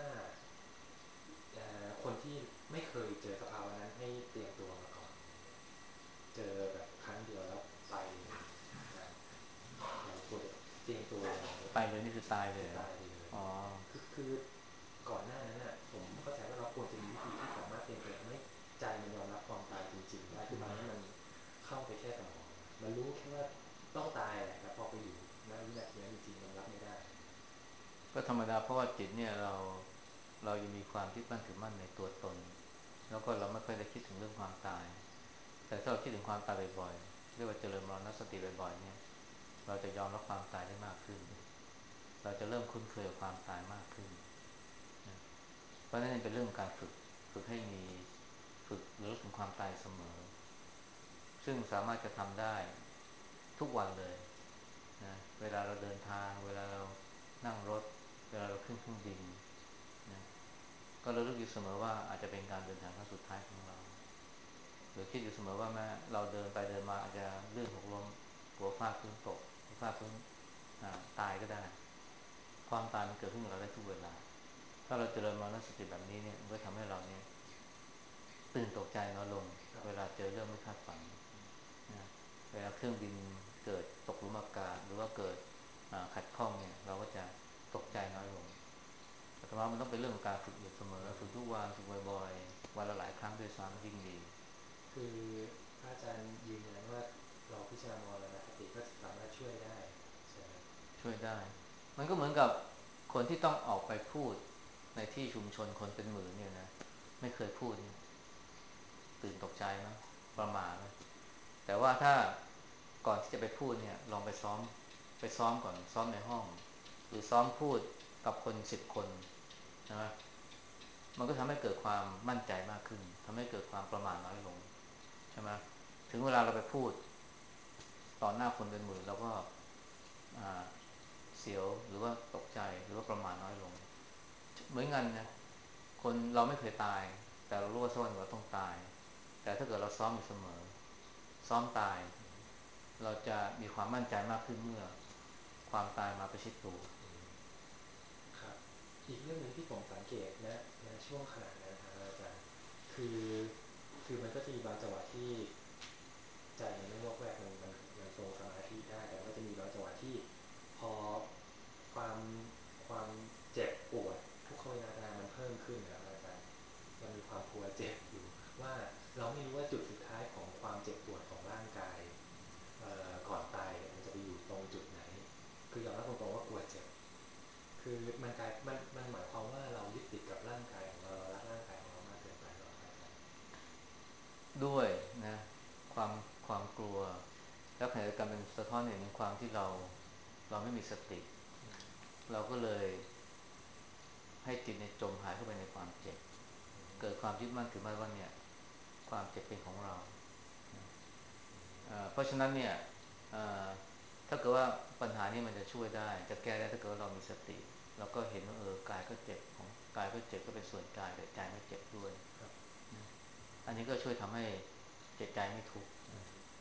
คนที่ไม่เคยเจอสภาวะนั้นให้เตรียมตัวมาก่อนเจอแบบครั้งเดียวแล้วไปเลยอาจารย์เราควรจะเตรียมตัวยังไงไปเลยนี่คือตายเลยคือตายไปเลยอ๋อคือก่อนหน้านั้นน่ะผมเข้าใจว่าเราควรจะมีวิธีที่สามารถเตรียมตัวทำให้ใจมันยอมรับความตายจริงๆได้คือตอนนี้มันเข้าไปแค่สมองมันรู้แค่ว่าต้องตายแหละแต่พอไปอยู่ณวินาทีนั้นจริงๆมันรับไม่ได้ก็ธรรมดาเพราะว่าจิตเนี่ยเรายังมีความยึดมั่นถือมั่นในตัวตนแล้วก็เราไม่ค่อยได้คิดถึงเรื่องความตายแต่ถ้าเราคิดถึงความตายบ่อยๆเรียกว่าเจริญมรณสติบ่อยๆเนี่ยเราจะยอมรับความตายได้มากขึ้นเราจะเริ่มคุ้นเคยกับความตายมากขึ้นนะเพราะฉะนั้นเป็นเรื่องการฝึกให้มีฝึกระลึกถึงความตายเสมอซึ่งสามารถจะทำได้ทุกวันเลยนะเวลาเราเดินทางเวลาเรานั่งรถเวลาเราขึ้นเครื่องบินนะก็ระลึกอยู่เสมอว่าอาจจะเป็นการเดินทางครั้งสุดท้ายของเราหรือคิดอยู่เสมอว่าแม้เราเดินไปเดินมาอาจจะลื่นหกล้มหัวฟาดพื้นตกหัวฟาดพื้นตายก็ได้ความตายมันเกิดขึ้นกับเราได้ทุกเวลาถ้าเราเจริญมรณสติแบบนี้เนี่ยมันก็ทำให้เราเนี่ยตื่นตกใจน้อยลงครับเวลาเจอเรื่องไม่คาดฝันนะเวลาเครื่องบินเกิดตกหลุมอากาศหรือว่าเกิดขัดข้องเนี่ยเราก็จะตกใจน้อยลงแต่ว่ามันต้องเป็นเรื่องของการฝึกอยู่เสมอฝึกทุกวันฝึกบ่อยๆวันละหลายครั้งด้วยซ้ำยิ่งดีคือพระอาจารย์ยืนยันว่าเราพิจารณามรณสติก็สามารถช่วยได้ใช่ไหมช่วยได้ มันก็เหมือนกับคนที่ต้องออกไปพูดในที่ชุมชนคนเป็นหมื่นเนี่ยนะไม่เคยพูดเนี่ยตื่นตกใจไหมประหม่าไหมแต่ว่าถ้าก่อนที่จะไปพูดเนี่ยลองไปซ้อมก่อนซ้อมในห้องหรือซ้อมพูดกับคน10 คนนะมันก็ทำให้เกิดความมั่นใจมากขึ้นทำให้เกิดความประหม่าน้อยลงใช่ไหมถึงเวลาเราไปพูดต่อหน้าคนเป็นหมื่นเราก็อ่า เสียวหรือว่าตกใจหรือว่าประมาณน้อยลงเหมือนกันนะคนเราไม่เคยตายแต่เรารู้ว่าสักวันเราต้องตายแต่ถ้าเกิดเราซ้อมอยู่เสมอซ้อมตายเราจะมีความมั่นใจมากขึ้นเมื่อความตายมาประชิดตัวครับอีกเรื่องหนึ่งที่ผมสังเกตนะช่วงขณะนั้นครับอาจารย์คือคือมันก็จะมีบางจังหวะที่ใจมันไม่วอกแวกมันทรงสมาธิได้แต่มันก็จะมีบางจังหวะที่พอความความเจ็บปวดทุกขเวทนามันเพิ่มขึ้นนะครับอาจารย์มันมีความกลัวเจ็บอยู่ว่าเราไม่รู้ว่าจุดสุดท้ายของความเจ็บปวดของร่างกายก่อนตายเนี่ยมันจะไปอยู่ตรงจุดไหนคือยอมรับตรงๆว่ากลัวเจ็บ คือมันกลายมันหมายความว่าเรายึดติดกับร่างกายของเราเรารักร่างกายของเรามากเกินไปหรอครับอาจารย์ด้วยนะความความกลัวแล้วขณะเดียวกันเป็นสะท้อนเห็นถึงความที่เราไม่มีสติเราก็เลยให้จิตในจมหายเข้าไปในความเจ็บเกิดความยึดมั่นถือมั่นว่าเนี่ยความเจ็บเป็นของเรานะ เพราะฉะนั้นเนี่ยถ้าเกิดว่าปัญหานี้มันจะช่วยได้จะแก้ได้ถ้าเกิดว่าเรามีสติเราก็เห็นว่าเออกายก็เจ็บของกายก็เจ็บก็เป็นส่วนกายแต่ใจไม่เจ็บด้วยครับนะอันนี้ก็ช่วยทำให้จิตใจไม่ทุกข์นะ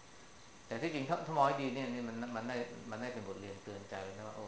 ที่จริงถ้ามองให้ดีเนี่ยนี่มันได้เป็นบทเรียนเตือนใจเลยนะว่าโอ้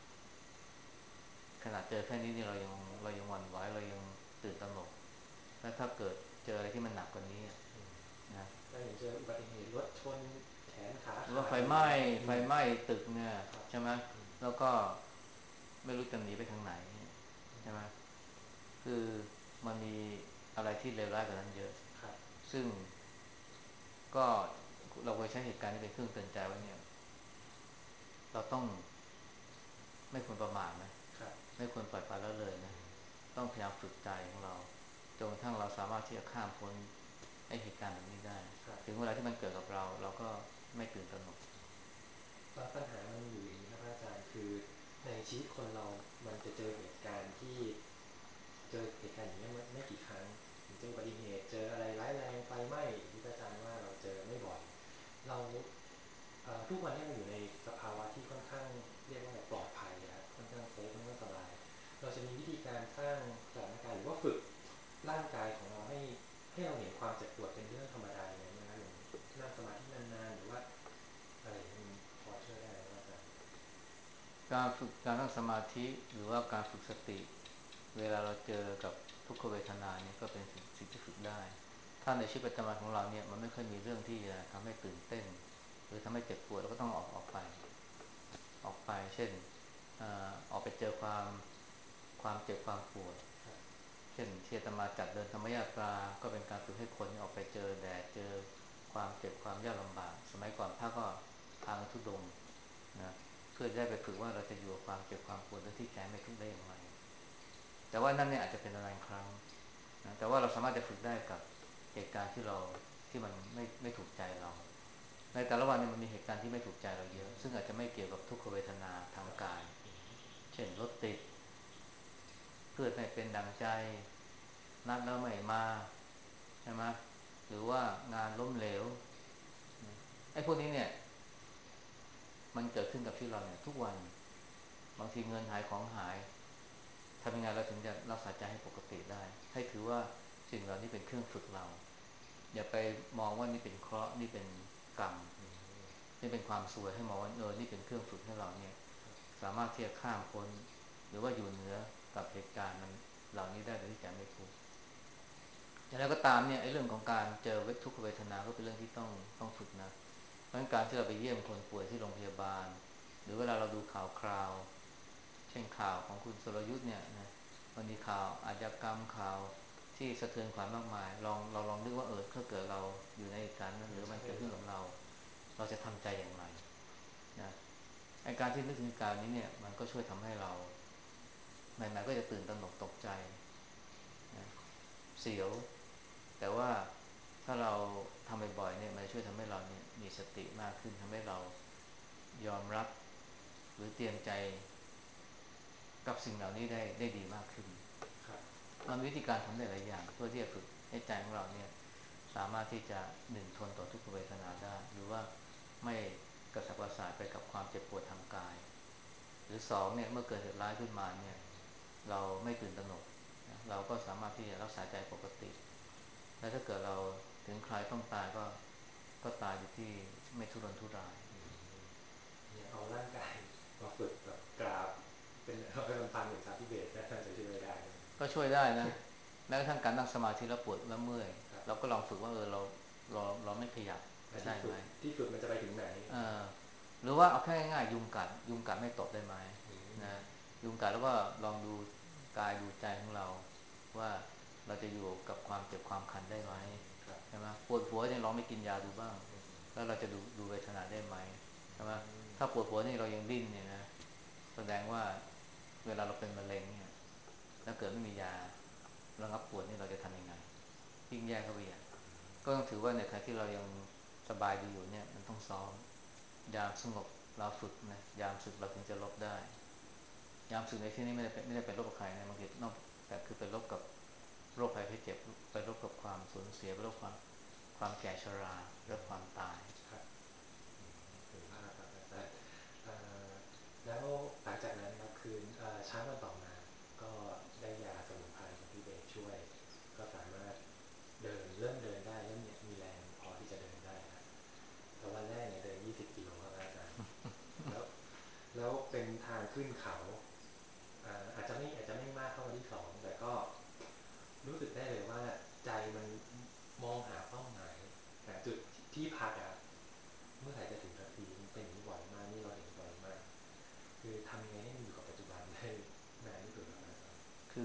ขนาดเจอแค่นี้นี่เรายังหวั่นไหวเรายังตื่นตระหนกแล้วถ้าเกิดเจออะไรที่มันหนักกว่านี้นะถ้าอย่างเจออุบัติเหตุรถชนแขนขาหรือว่าขาดไฟไหม้อะไรอย่างเงี้ยไฟไหม้ตึกเนี่ยครับใช่ไหมแล้วก็ไม่รู้จะหนีไปทางไหนใช่ไหมคือมันมีอะไรที่เลวร้ายกว่านั้นเยอะครับซึ่งก็เราเคยใช้เหตุการณ์นี้เป็นเครื่องเตือนใจว่าเนี่ยเราต้องไม่ควรประมาทนะครับไม่ควรปล่อยปละละเลยนะต้องพยายามฝึกใจของเราจนกระทั่งเราสามารถที่จะข้ามพ้นไอ้เหตุการณ์แบบนี้ได้ครับถึงเวลาที่มันเกิดกับเราเราก็ไม่ตื่นตระหนกปัญหามันอยู่อย่างนี้ครับอาจารย์คือในชีวิตคนเรามันจะเจอเหตุการณ์ที่เจอเหตุการณ์อย่างนี้มันไม่กี่ครั้งเจออุบัติเหตุเจออะไรร้ายแรงไฟไหม้ที่อาจารย์ว่าเราเจอไม่บ่อยเราทุกวันนี้เราอยู่ในสภาวะที่ค่อนข้างเรียกว่าปลอดภัยครับค่อนข้างเซฟค่อนข้างสบายเราจะมีวิธีการสร้างสถานการณ์หรือว่าฝึกร่างกายของเราให้เราเห็นความเจ็บปวดเป็นเรื่องธรรมดาอย่างไรนะครับอย่างนั่งสมาธินานๆหรือว่าอะไรมันพอช่วยได้ไหมครับอาจารย์การฝึกการนั่งสมาธิหรือว่าการฝึกสติเวลาเราเจอกับทุกขเวทนาเนี่ยก็เป็นสิ่งที่ฝึกได้ถ้าในชีวิตประจำวันของเราเนี่ยมันไม่ค่อยมีเรื่องที่จะทำให้ตื่นเต้นหรือทำให้เจ็บปวดเราก็ต้องออกไปเช่นออกไปเจอความเจ็บความปวดครับเช่นที่อาตมาจัดเดินธรรมยาตราก็เป็นการฝึกให้คนออกไปเจอแดดเจอความเจ็บความยากลำบากสมัยก่อนพระก็พากันทุดงค์นะเพื่อจะได้ไปฝึกว่าเราจะอยู่กับความเจ็บความปวดและที่ใจไม่ทุกข์ได้อย่างไรแต่ว่านั่นเนี่ยอาจจะเป็นนานๆครั้งนะแต่ว่าเราสามารถจะฝึกได้กับเหตุการณ์ที่มันไม่ถูกใจเราในแต่ละวันเนี่ยมันมีเหตุการณ์ที่ไม่ถูกใจเราเยอะซึ่งอาจจะไม่เกี่ยวกับทุกขเวทนาทางครับกายเช่นรถติด เพื่อนไม่เป็นดังใจนัดแล้วไม่มาใช่ไหมหรือว่างานล้มเหลวไอ้พวกนี้เนี่ยมันเกิดขึ้นกับชีวิตเราเนี่ยทุกวันบางทีเงินหายของหายทำยังไงเราถึงจะรักษาใจให้ปกติได้ให้ถือว่าสิ่งเหล่านี้เป็นเครื่องฝึกเราอย่าไปมองว่านี่เป็นเคราะห์นี่เป็นกรรมนี่เป็นความสวยให้มองว่านี่เป็นเครื่องฝึกให้เราเนี่ยสามารถที่จะข้ามพ้นหรือว่าอยู่เหนือกับเหตุการณ์นั้นเหล่านี้ได้โดยที่ใจไม่ทุกข์ อย่างไรก็ตามเนี่ยไอ้เรื่องของการเจอทุกขเวทนาก็เป็นเรื่องที่ต้องฝึกนะเพราะฉะนั้นการที่เราไปเยี่ยมคนป่วยที่โรงพยาบาลหรือเวลาเราดูข่าวคราวเช่นข่าวของคุณสรยุทธ์เนี่ยนะมันมีข่าวอาชญากรรมข่าวที่สะเทือนขวัญมากมายเราลองนึกว่าถ้าเกิดเราอยู่ในเหตุการณ์นั้นหรือมันเกิดขึ้นกับเราจะทำใจอย่างไรนะไอการที่นึกถึงการนี้เนี่ยมันก็ช่วยทำให้เราใหม่ๆก็จะตื่นตระหนกตกใจนะเสียว แต่ว่าถ้าเราทำบ่อยๆเนี่ยมันจะช่วยทำให้เราเนี่ยมีสติมากขึ้นทำให้เรายอมรับหรือเตรียมใจกับสิ่งเหล่านี้ได้ดีมากขึ้นครับมันมีวิธีการทำได้หลายอย่างเพื่อที่จะฝึกให้ใจของเราเนี่ยสามารถที่จะหนึ่งทนต่อทุกขเวทนาได้หรือว่าไม่กระสับกระส่ายไปกับความเจ็บปวดทางกายหรือสองเนี่ยเมื่อเกิดเหตุร้ายขึ้นมาเนี่ยเราไม่ตื่นตระหนกนะเราก็สามารถที่จะรักษาใจปกติและถ้าเกิดเราถึงใครต้องตายก็ตายอยู่ที่ไม่ทุรนทุรายอย่างเอาร่างกายมาฝึกแบบกราบเป็นให้มันทำอย่างสาธิเบศก็น่าจะช่วยได้ก็ช่วยได้นะแม้กระทั่งการนั่งสมาธิแล้วปวดแล้วเมื่อยครับเราก็ลองฝึกว่าเราไม่ขยับจะได้ไหมที่ฝึกมันจะไปถึงไหนเออหรือว่าเอาแค่ง่ายๆยุงกัดไม่ตบได้ไหมนะยุงกัดแล้วก็ลองดูกายดูใจของเราว่าเราจะอยู่กับความเจ็บความคันได้ไหมครับใช่ไหมปวดหัวเนี่ยลองไม่กินยาดูบ้างแล้วเราจะดูเวทนาได้ไหมใช่ไหมถ้าปวดหัวนี่เรายังดิ้นเนี่ยนะแสดงว่าเวลาเราเป็นมะเร็งเนี่ยถ้าเกิดไม่มียาระงับปวดนี่เราจะทำยังไงยิ่งแย่เข้าไปใหญ่ก็ต้องถือว่าในขณะที่เรายังสบายดีอยู่เนี่ยมันต้องซ้อมยามสงบเราฝึกนะยามสึกเราถึงจะลบได้ยามสึกในที่นี้ไม่ได้เป็นลบกับใครนะบางทีนอกแต่คือเป็นลบกับโรคภัยไข้เจ็บไปลบกับความสูญเสียไปลบความแก่ชราและความตายครับถึงภาพครับอาจารย์แล้วหลังจากนั้นครับคืนเช้าวันต่อมาก็ได้ยาสมุนไพรของพี่เบสช่วยก็สามารถเริ่มเดินได้เริ่มมีแรงพอที่จะเดินได้ครับแต่วันแรกเนี่ยเดิน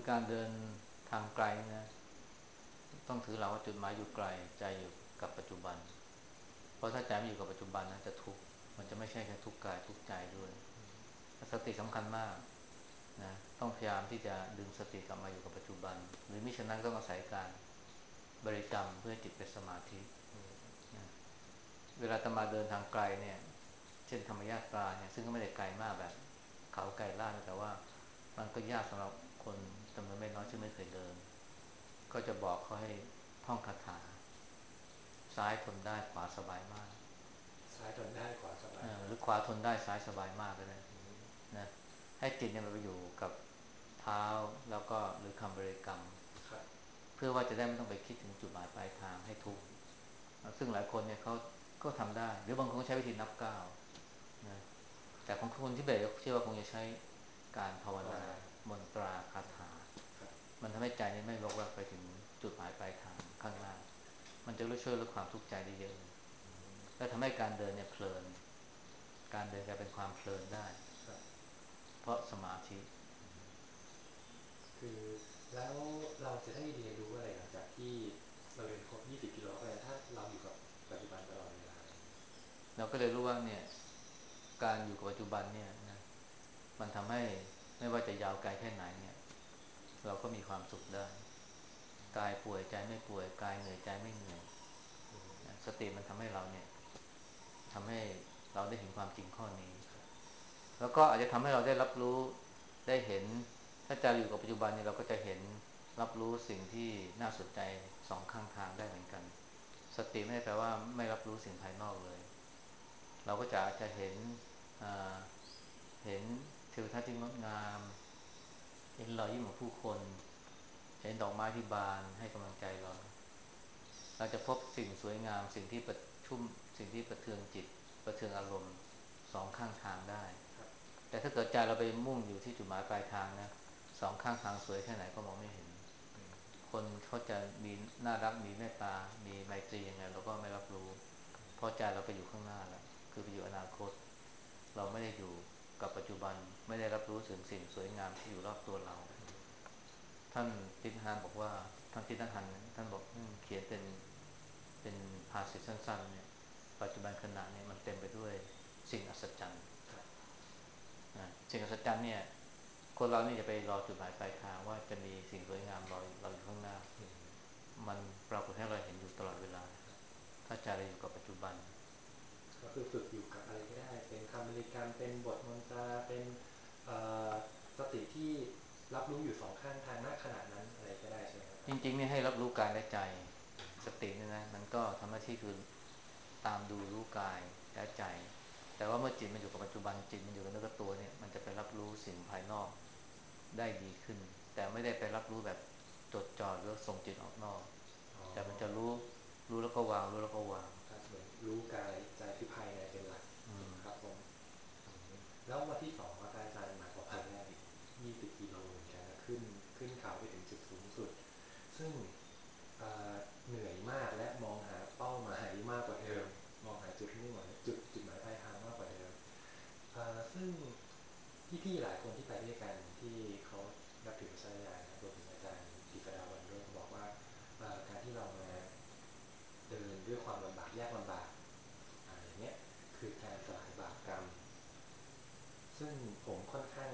คือการเดินทางไกลนะต้องถือหลักว่าจุดหมายอยู่ไกลใจอยู่กับปัจจุบันเพราะถ้าใจไม่อยู่กับปัจจุบันนะจะทุกข์มันจะไม่ใช่แค่ทุกข์กายทุกข์ใจด้วยสติสำคัญมากนะต้องพยายามที่จะดึงสติกลับมาอยู่กับปัจจุบันหรือมิฉะนั้นก็ต้องอาศัยการบริกรรมเพื่อให้จิตเป็นสมาธินะเวลาจะมาเดินทางไกลเนี่ยเช่นธรรมญาตราเนี่ยซึ่งก็ไม่ได้ไกลมากแบบเขาไกลล่านะแต่ว่ามันก็ยากสำหรับคนจำนวนไม่น้อยที่ไม่เคยเดินก็จะบอกเขาให้ท่องคาถาซ้ายทนได้ขวาสบายมากซ้ายทนได้ขวาสบายมากหรือขวาทนได้ซ้ายสบายมากก็ได้นะให้จิตเนี่ยมันไปอยู่กับเท้าแล้วก็หรือคำบริกรรมครับเพื่อว่าจะได้ไม่ต้องไปคิดถึงจุดหมายปลายทางให้ทุกข์ซึ่งหลายคนเนี่ยเขาก็ทำได้หรือบางคนก็ใช้วิธีนับก้าวนะแต่ของคนที่เบสเชื่อว่าคงจะใช้การภาวนามนตราคาถาครับมันทำให้ใจนี้ไม่วกแวกไปถึงจุดหมายปลายทางข้างหน้ามันจะช่วยลดความทุกข์ใจได้เยอะเลยและทำให้การเดินเนี่ยเพลินการเดินกลายเป็นความเพลินได้ครับเพราะสมาธิคือแล้วเราจะได้เรียนรู้อะไรหลังจากที่เราเดินครบ20กิโลไปถ้าเราอยู่กับปัจจุบันตลอดเวลาอะไรอย่างเงี้ยเราก็เลยรู้ว่าเนี่ยการอยู่กับปัจจุบันเนี่ยนะมันทำให้ไม่ว่าจะยาวไกลแค่ไหนเนี่ยเราก็มีความสุขได้กายป่วยใจไม่ป่วยกายเหนื่อยใจไม่เหนื่อยนะสติมันทำให้เราเนี่ยทำให้เราได้เห็นความจริงข้อนี้แล้วก็อาจจะทำให้เราได้รับรู้ได้เห็นถ้าใจอยู่กับปัจจุบันเนี่ยเราก็จะเห็นรับรู้สิ่งที่น่าสนใจสองข้างทางได้เหมือนกันสติไม่ได้แปลว่าไม่รับรู้สิ่งภายนอกเลย เราก็จะอาจจะเห็นเห็นทิวทัศน์ที่งดงามเห็นรอยยิ้มของผู้คนเห็นดอกไม้ที่บานให้กำลังใจเราเราจะพบสิ่งสวยงามสิ่งที่ประชุ่มสิ่งที่ประเทืองจิตประเทืองอารมณ์สองข้างทางได้แต่ถ้าเกิดใจเราไปมุ่งอยู่ที่จุดหมายปลายทางนะสองข้างทางสวยแค่ไหนก็มองไม่เห็นคนเขาจะมีน่ารักมีเมตตามีไมตรียังไงเราก็ไม่รับรู้เพราะใจเราไปอยู่ข้างหน้าแล้วคือไปอยู่อนาคต เราไม่ได้อยู่กับปัจจุบันไม่ได้รับรู้ถึงสิ่งสวยงามที่อยู่รอบตัวเราท่านติณฑานบอกว่าท่านติณฑานท่านบอกเขียนเป็นภาษิตสั้นๆเนี่ยปัจจุบันขณะเนี่ยมันเต็มไปด้วยสิ่งอัศจรรย์นะสิ่งอัศจรรย์เนี่ยคนเรานี่จะไปรอจุดหมายปลายทางว่าจะมีสิ่งสวยงามรอเราอยู่ข้างหน้ามันปรากฏให้เราเห็นอยู่ตลอดเวลาถ้าใจเราอยู่กับปัจจุบันก็คือฝึกอยู่กับอะไรก็ได้เป็นคำบริกรรมเป็นบทมนตราเป็นสติที่รับรู้อยู่สองข้างทางหน้าขณะนั้นอะไรก็ได้ใช่ไหมครับจริงๆเนี่ยให้รับรู้กายและใจสติเนี่ยนะมันก็ทำหน้าที่คือตามดูรู้กายและใจแต่ว่าเมื่อจิตมันอยู่กับปัจจุบันจิตมันอยู่กับเนื้อกับตัวเนี่ยมันจะไปรับรู้สิ่งภายนอกได้ดีขึ้นแต่ไม่ได้ไปรับรู้แบบจดจ่อหรือส่งจิตออกนอกอ๋อแต่มันจะรู้แล้วก็วางรู้แล้วก็วางครับเหมือนรู้กายใจคือภายในเป็นหลักครับผมแล้ววันที่สองว่าอาจารย์หมายความว่าแรก20กิโลเหมือนกันนะขึ้นเขาไปถึงจุดสูงสุดซึ่งเหนื่อยมากและมองหาเป้าหมายมากกว่าเดิมมองหาจุดมุ่งหมายจุดหมายปลายทางมากกว่าเดิมซึ่งพี่ๆหลายคนที่ไปด้วยกันที่เขานับถือศาสนานะรวมถึงอาจารย์กฤษดาวันด้วยเขาบอกว่าการที่เรามาเดินด้วยความลำบากยากลำบากอย่างเงี้ยคือการสลายบาปกรรมซึ่งผมค่อนข้าง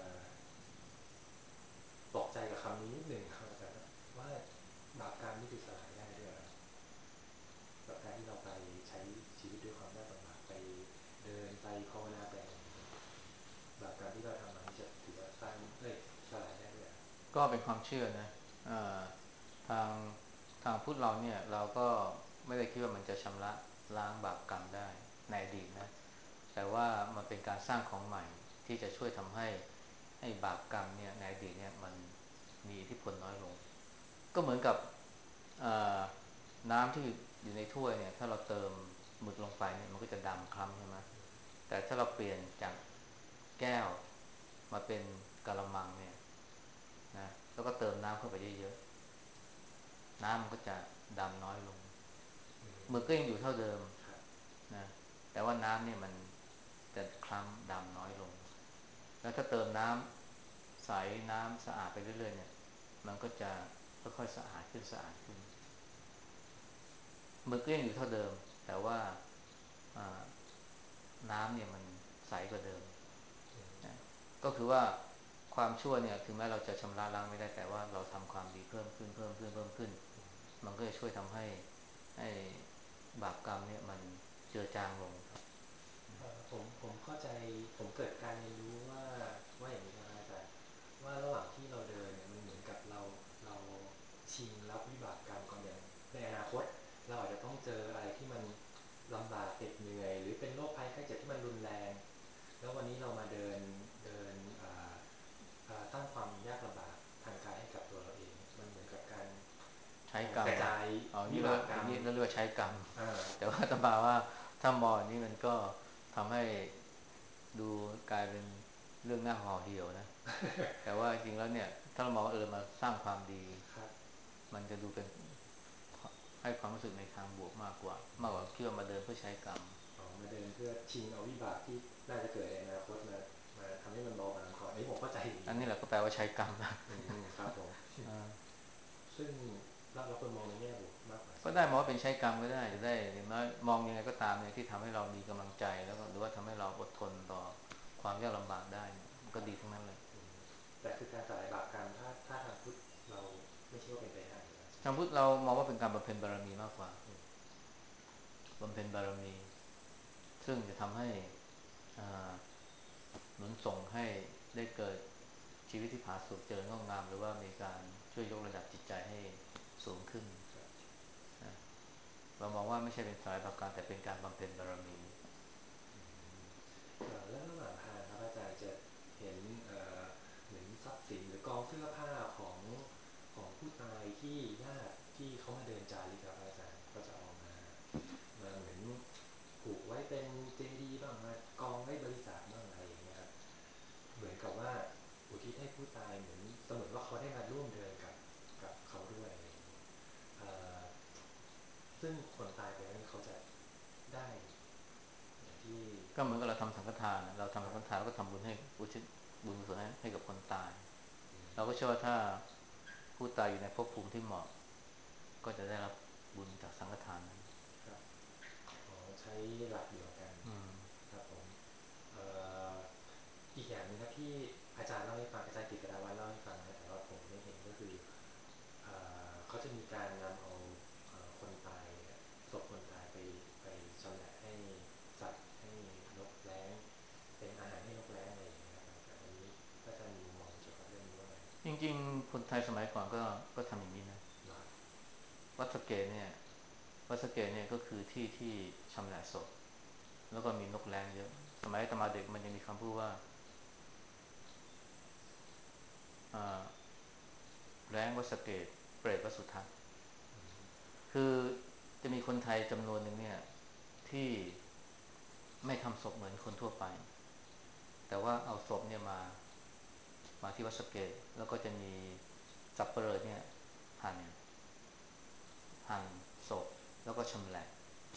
ตกใจกับคำนี้นิดหนึ่งครับอาจารย์ว่าบาปกรรมนี่คือสลายได้ด้วยครับกับการที่เราไปใช้ชีวิตด้วยความยากลำบากไปเดินไปภาวนาไปอะไรอย่างเงี้ยบาปกรรมที่เราทำมานี่จะถือว่าสร้างสลายได้ด้วยก็เป็นความเชื่อนะอ่าทางทางพุทธเราเนี่ยเราก็ไม่ได้คิดว่ามันจะชำระล้างบาปกรรมได้ในอดีตนะแต่ว่ามันเป็นการสร้างของใหม่ที่จะช่วยทำให้บาปกรรมเนี่ยในอดีตเนี่ยมันมีอิทธิพลน้อยลงก็เหมือนกับน้ำที่อยู่ในถ้วยเนี่ยถ้าเราเติมหมึกลงไปเนี่ยมันก็จะดำคล้ำใช่ไหมแต่ถ้าเราเปลี่ยนจากแก้วมาเป็นกะละมังเนี่ยนะแล้วก็เติมน้ำเข้าไปเยอะๆน้ำมันก็จะดำน้อยลงหมึกก็ยังอยู่เท่าเดิมนะแต่ว่าน้ำเนี่ยมันจะคล้ำดำน้อยลงแล้วถ้าเติมน้ำใสน้ำสะอาดไปเรื่อยๆเนี่ยมันก็จะค่อยๆสะอาดขึ้นสะอาดขึ้นมือก็ยังอยู่เท่าเดิมแต่ว่าน้ำเนี่ยมันใสกว่าเดิมนะก็คือว่าความชั่วเนี่ยถึงแม้เราจะชำระล้างไม่ได้แต่ว่าเราทำความดีเพิ่มขึ้นเพิ่มขึ้นเพิ่มขึ้นมันก็จะช่วยทำให้บาปกรรมเนี่ยมันเจือจางลงผมเข้าใจผมเกิดการเรียนรู้ว่าอย่างนี้ครับอาจารย์ว่าระหว่างที่เราเดินเนี่ยมันเหมือนกับเราชิงรับวิบากกรรมก่อนอย่างในอนาคตเราอาจจะต้องเจออะไรที่มันลำบากเหน็ดเหนื่อยหรือเป็นโรคภัยไข้เจ็บที่มันรุนแรงแล้ววันนี้เรามาเดินสร้างความยากลำบากทางกายให้กับตัวเราเองมันเหมือนกับการใช้กรรมกระจายวิเอานี่เรียกบากกรรมนี่เรียกว่าใช้กรรมอ่าแต่ว่าอาตมาว่าถ้ามองนี่มันก็ทำให้ดูกลายเป็นเรื่องหน้าห่อเหี่ยวนะแต่ว่าจริงแล้วเนี่ยถ้าเรามองว่ามาสร้างความดีครับมันจะดูเป็นให้ความรู้สึกในทางบวกมากกว่าคิดว่ามาเดินเพื่อใช้กรรมอ๋อมาเดินเพื่อชิงเอาวิบากที่น่าจะเกิดในอนาคตมาทำให้มันเบาบางก่อนอันนี้ผมเข้าใจอย่างนี้นะอันนี้แหละก็แปลว่าใช้กรรมนะครับผมซึ่งเราควรมองในแง่บวกมากกว่าใช่ไหมก็ได้มองว่าเป็นใช้กรรมก็ได้จะได้อย่างน้อยมองยังไงก็ตามเนี่ยที่ทำให้เรามีกำลังใจแล้วก็หรือว่าทำให้เราอดทนต่อความยากลำบากได้เนี่ยมันครับก็ดีทั้งนั้นเลยแต่คือการสลายบาปกรรมถ้าทางพุทธเราไม่ใช่ว่าเป็นไปได้อยู่แล้วใช่ไหมทางพุทธเรามองว่าเป็นการบำเพ็ญบารมีมากกว่าบำเพ็ญบารมีซึ่งจะทำให้อ่าหนุนส่งให้ได้เกิดชีวิตที่ผาสุกเจริญงอกงามหรือว่ามีการช่วยยกระดับจิตใจให้สูงขึ้นครับนะเรามองว่าไม่ใช่เป็นสายบาปกรรมแต่เป็นการบำเพ็ญบารมีแล้วระหว่างทางครับอาจารย์จะเห็นเหมือนทรัพย์สินหรือกองเสื้อผ้าของผู้ตายที่ญาติที่เขามาเดินจาริกครับอาจารย์ก็จะออกมาเหมือนผูกไว้เป็นเจดีย์บ้างมากองไว้บริจาคบ้างอะไรอย่างเงี้ยครับเหมือนกับว่าอุทิศให้ผู้ตายเหมือนเสมือนว่าเขาได้มาร่วมเดินกับเขาด้วยอะไรอย่างเงี้ยซึ่งคนตายไปแล้วนี่เขาจะได้อย่างที่ก็เหมือนกับเราทำสังฆทานเราคทำสัรับงฆทานเราก็ทำบุญให้อุทิศบุญกุศลให้กับคนตายอืมเราก็เชื่อว่าถ้าผู้ตายอยู่ในภพภูมิที่เหมาะก็จะได้รับบุญจากสังฆทานนั้นครับ อ๋อใช้หลักเดียวกันอืมครับผมเอ่ออีกอย่างหนึงครับที่อาจารย์เล่าให้ฟังอาจารย์กฤษดาวันเล่าให้ฟังนะแต่ว่าผมไม่เห็นก็คือเขาจะมีการนำเอาคนตายเนี่ยศพคนตายไปชำแหละให้สัตว์ให้นกแร้งเป็นอาหารให้นกแร้งอะไรอย่างเงี้ยครับอาจารย์อันนี้พระอาจารย์มีมุมมองเกี่ยวกับเรื่องนี้ว่าไงจริงๆคนไทยสมัยก่อนก็ทำอย่างนี้นะเหรอครับวัดสะเกษเนี่ยวัดสะเกษเนี่ยก็คือที่ที่ชำแหละศพแล้วก็มีนกแร้งเยอะสมัยอาตมาเด็กมันยังมีคำพูดว่าอ่าแร้งวัดสะเกษเปรตวัดสุทัศน์คือจะมีคนไทยจำนวนหนึ่งเนี่ยที่ไม่ทำศพเหมือนคนทั่วไปแต่ว่าเอาศพเนี่ยมาที่วัดสะเกษแล้วก็จะมีสับเปลือเนี่ยหั่นหั่นศพแล้วก็ชำแหละ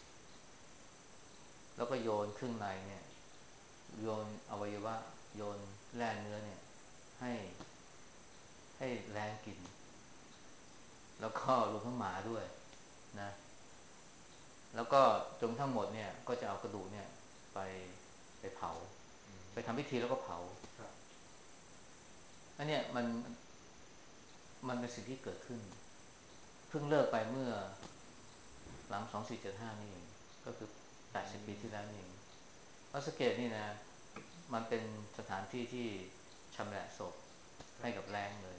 แล้วก็โยนเครื่องในเนี่ยโยนอวัยวะโยนแล่เนื้อเนี่ยให้ให้แรงกินแล้วก็รวมทั้งหมาด้วยนะแล้วก็จนทั้งหมดเนี่ยก็จะเอากระดูกเนี่ยไปไปเผาอืมไปทำพิธีแล้วก็เผาครับอันเนี้ยมันเป็นสิ่งที่เกิดขึ้นเพิ่งเลิกไปเมื่อหลัง2475นี่เองก็คืออื 80 ปีมที่แล้วนี่เองวัดสะเกษนี่นะมันเป็นสถานที่ที่ชำแหละศพครับให้กับแรงเลย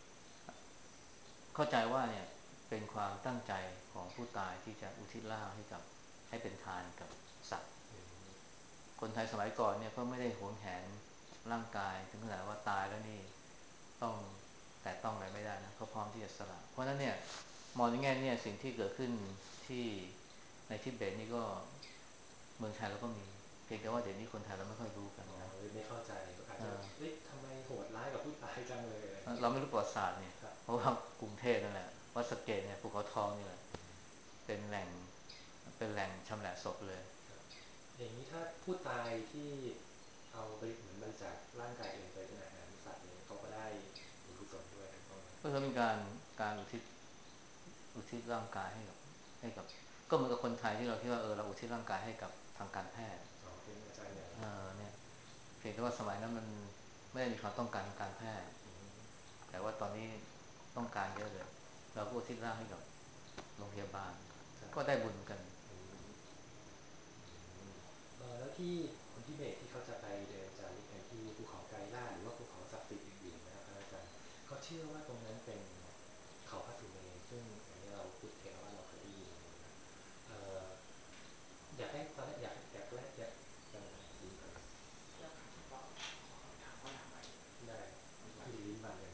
เข้าใจว่าเนี่ยเป็นความตั้งใจของผู้ตายที่จะอุทิศร่างให้เป็นทานกับสัตว์อืมคนไทยสมัยก่อนเนี่ยก็ไม่ได้หวงแหนร่างกายถึงขนาดว่าตายแล้วนี่ต้องแต่ต้องอะไรไม่ได้นะเขาพร้อมที่จะสละเพราะฉะนั้นเนี่ยมองในแง่เนี่ยสิ่งที่เกิดขึ้นที่ในทิเบตนี่ก็เมืองไทยเราก็มีเพียงแต่ว่าเดี๋ยวนี้คนไทยเราไม่ค่อยรู้กันอ๋อนะเลยไม่เข้าใจอาจจะเออเอ๊ะทำไมโหดร้ายกับผู้ตายจังเลยอะไรอย่างเงี้ยเราไม่รู้ประวัติศาสตร์เนี่ยครับเพราะว่ากรุงเทพนั่นแหละวัดสะเกษเนี่ยภูเขาทองนี่แหละเป็นแหล่งเป็นแหล่งชำแหละศพเลยครับอย่างนี้ถ้าผู้ตายที่เอาเหมือนบริจาคร่างกายเองไปเป็นอาหารสัตว์เนี่ยเขาก็ได้บุญกุศลด้วยถูกต้องไหมก็คือเป็นการอุทิศร่างกายให้กับก็เหมือนกับคนไทยที่เราคิดว่าเราอุทิศร่างกายให้กับทางการแพทย์อ๋อเป็นอาจารย์ใหญ่เนี่ยเพียงแต่ว่าสมัยนั้นมันไม่ได้มีความต้องการทางการแพทย์อืมแต่ว่าตอนนี้ต้องการเยอะเลยเราก็อุทิศร่างให้กับโรงพยาบาลครับก็ได้บุญกันอืมอืมแล้วที่คนทิเบตที่เขาจะไปเดินจาริกกันที่ภูเขาไกรล่าหรือว่าภูเขาศักดิ์สิทธิ์อื่นๆนะครับพระอาจารย์เขาเชื่อว่าตรงนั้นเป็นเขาพระสุเมรุซึ่งอันนี้เราพุทธเถรวาทเราเคยได้ยินอย่างนี้ครับเอ่ออยากให้ตอนแรกอยากแรกอยากจะไหนลิ้นพันเดี๋ยวค่ะรอขอถามเขาถามใหม่ได้ที่ลิ้นพันกัน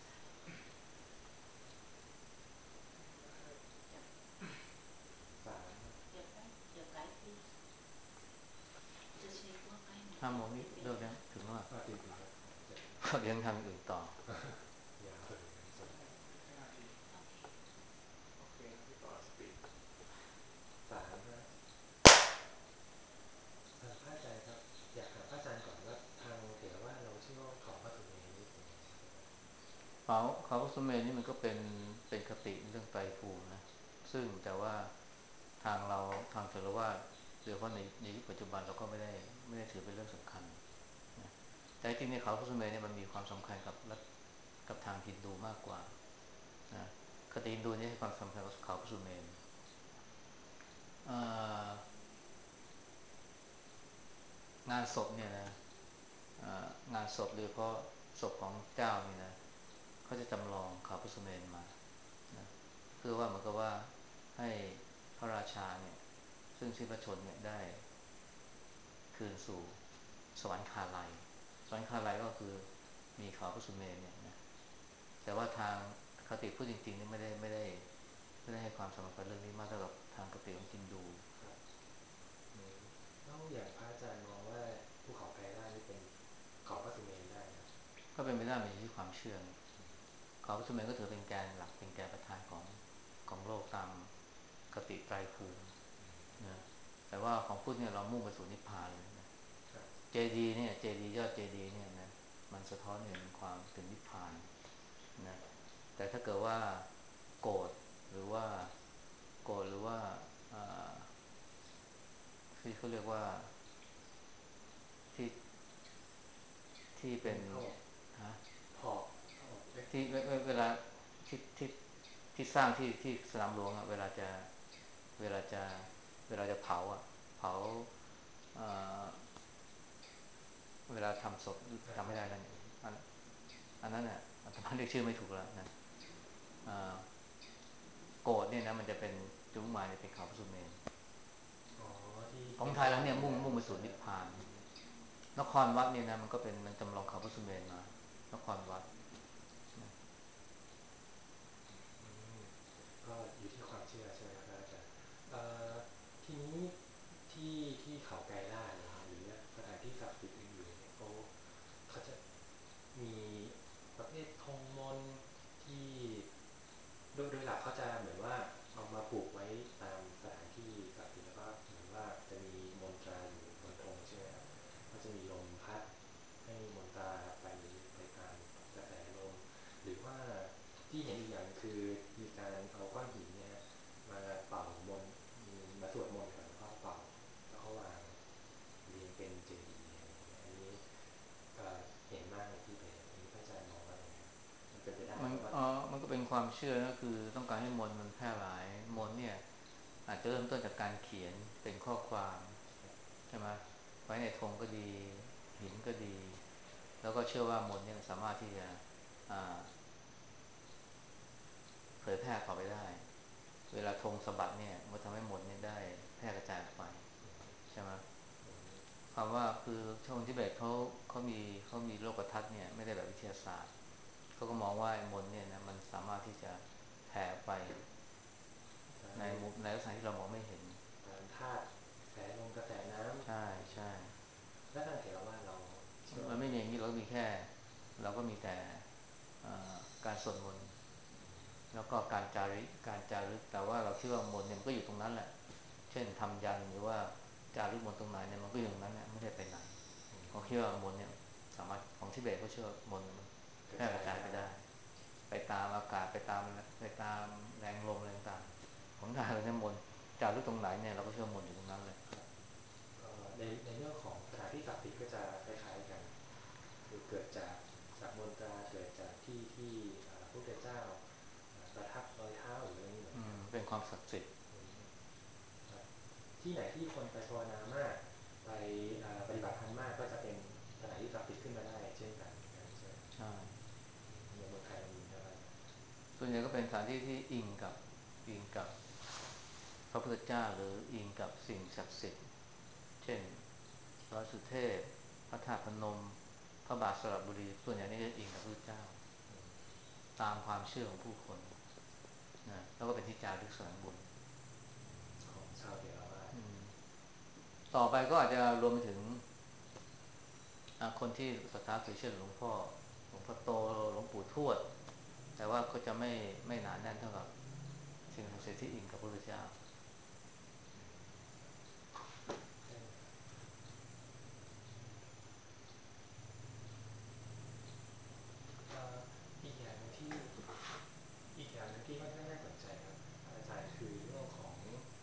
เดี๋ยวสามเดี๋ยวแป๊บเดี๋ยวไกด์ please จะเช็คว่าใกล้หมด 5 โมงยังนี้เลิกแล้วถึงแล้วถึงครับเจ็ดก็เลี้ยงทางอื่นต่อยาวเลยนะส่วน 5 นาทีโอเคโอเคครับพี่ปอสปีดสามครับพระอาจารย์ครับอยากถามพระอาจารย์ก่อนว่าทางเถรวาทเราเชื่อว่าเขาพระสุเมรุนี่เป็นยังไงครับอาจารย์เขาสุเมนนี่มันก็เป็นคติเรื่องไตรภูมินะซึ่งแต่ว่าทางเราทางเทรวาสโดยเฉพาะในยุคปัจจุบันเราก็ไม่ได้ถือเป็นเรื่องสำคัญนะแต่จริงๆในเขาสุเมนเนี่ยมันมีความสำคัญกับทางฮินดูมากกว่านะคติฮินดูนี่ให้ความสำคัญกับเขาสุเมนอ่างานศพเนี่ยนะงานศพโดยเฉพาะศพของเจ้านี่นะเขาจะจำลองเขาพระสุเมนมานะเพื่อว่าเหมือนกับว่าให้พระราชาเนี่ยซึ่งสิ้นพระชนม์เนี่ยได้คืนสู่สวรรคาลัยสวรรคาลัยก็คือมีเขาพระสุเมนเนี่ยนะแต่ว่าทางคติพูดจริงๆนี่ไม่ได้ให้ความสำคัญกับเรื่องนี้มากเท่ากับทางคติของฮินดูครับแล้วอย่างพระอาจารย์มองว่าภูเขาไกรล่านี่เป็นเขาพระสุเมรุได้ไหมครับก็เป็นไปได้มันอยู่ที่ความเชื่อเขาพระสุเมนก็ถือเป็นแกนหลักเป็นแกนประธานของโลกตามคติไตรภูมินะแต่ว่าของพุทธเนี่ยเรามุ่งไปสู่นิพพานเลยนะครับเจดีย์เนี่ยเจดีย์ยอดเจดีย์เนี่ยนะมันสะท้อนเห็นความถึงนิพพานนะแต่ถ้าเกิดว่าโกรธหรือว่าหรือว่าอ่าที่เขาเรียกว่าที่ที่เป็นเป็นผอบฮะผอบผอบเอ๊ะที่เวลาที่สร้างที่สนามหลวงอะเวลาจะเวลาจะเผาอะเผาอ่าเวลาทำศพจำไม่ได้แล้วเนี่ยอันนั้นน่ะอาตมาเรียกชื่อไม่ถูกแล้วนะอ่าโกรธเนี่ยนะมันจะเป็นจุดหมายเนี่ยเป็นเขาพระสุเมนอ๋อที่ของเป็นไทยแล้วเนี่ยยอดสีแดมุ่งไปสู่งใช่ไหมนิพพานนครวัดเนี่ยนะมันจำลองเขาพระสุเมนมานครวัดนะอืมก็อยู่ที่ความเชื่อใช่ไหมครับพระอาจารย์เอ่อทีนี้ที่เขาไกรล่าเนี่ยหรือสถานที่ศักดิ์สิทธิ์อื่นๆเนี่ยเขาจะมีประเภทธงมนต์ที่โดยหลักเขาจะเหมือนว่าเอามาผูกไว้ตามสถานที่ศักดิ์สิทธิ์แล้วก็เหมือนว่าจะมีมนตราอยู่บนธงใช่ไหมครับก็จะมีลมพัดให้มนตราไปตามกระแสลมหรือว่าที่เห็นอีกอย่างคือมีการเอาก้อนหินเนี่ยฮะมาเป่ามนต์มาสวดมนต์ก่อนแล้วก็เป่าแล้วก็วางเรียงเป็นเจดีย์อะไรอย่างเงี้ยอันนี้เห็นมากในที่เบสอันนี้พระอาจารย์มองว่าอย่างไงครับมันเป็นไปได้มันเพราะว่ามันก็เป็นความเชื่อก็คือต้องการให้มนต์มันแพร่หลายมนต์เนี่ยอาจจะเริ่มต้นจากการเขียนเป็นข้อความใช่ไหมไว้ในธงก็ดีหินก็ดีแล้วก็เชื่อว่ามนต์เนี่ยสามารถที่จะอ่าเผยแพร่ต่อไปได้เวลาธงสะบัดเนี่ยมันทำให้มนต์เนี่ยได้แพร่กระจายออกไปใช่ไหมคำว่าคือชาวทิเบตเขามีโลกทัศน์เนี่ยไม่ได้แบบวิทยาศาสตร์เขาก็มองว่าไอ้มนต์เนี่ยนะมันสามารถที่จะแผ่ไปตามในลักษณะที่เรามองไม่เห็นตามธาตุกระแสลมกระแสน้ใช่ใช่ำและทางเถรวาทเราเชื่อมันไม่มีอย่างนี้เราก็มีแต่การสวดมนต์แล้วก็การจารึกแต่ว่าเราคิดว่ามนต์เนี่ยมันก็อยู่ตรงนั้นแหละเช่นทำยันหรือว่าจารึกมนต์ตรงไหนเนี่ยมันก็อยู่ตรงนั้นเนี่ยไม่ได้ไปไหนเขาคิดว่ามนต์เนี่ยสามารถของทิเบตเขาเชื่อว่ามนต์มันกระแพร่กจายได้ระจายไปได้ไปตามอากาศไปตามแรงลมอะไรต่างๆของไทยเราเนี่ยมนต์จารึกตรงไหนเนี่ยเราก็เชื่อมนต์อยู่ตรงนั้นเลยครับก็ในเรื่องของสถานที่ศักดิ์สิทธิ์ก็จะคล้ายๆกันคือเกิดจากมนตราเกิดจากที่ที่พระพุทธเจ้าประทับรอยเท้าหรืออะไรนี้เหมือนกันเป็นความศักดิ์สิทธิ์ครับที่ไหนที่คนไปภาวนามากไปปฏิบัติธรรมมากก็จะเป็นสถานที่ศักดิ์สิทธิ์ขึ้นมาได้เช่นกันเหมือนกันใช่ไหมใช่อย่างเมืองไทยเรามีครับอาจารย์ส่วนใหญ่ก็เป็นสถานที่ที่อิงกับพระพุทธเจ้าหรืออิงกับสิ่งศักดิ์สิทธิ์เช่นพระสุเทพพระธาตุพนมพระบาทสระบุรีส่วนใหญ่นี่จะอิงกับพระพุทธเจ้าตามความเชื่อของผู้คนนะแล้วก็เป็นที่จารึกสลักบุญของชาวเถรวาทต่อไปก็อาจจะรวมไปถึงคนที่ศรัทธาถือเช่นหลวงพ่อโตหลวงปู่ทวดแต่ว่าก็จะไม่หนาแน่นเท่ากับสิ่งศักดิ์สิทธิ์ที่อิงกับพระพุทธเจ้าใช่เลยครับอีกอย่างหนึงที่อีกอย่างหนึงที่ค่อนข้างน่าสนใจครับอาจารย์คือเรื่องของ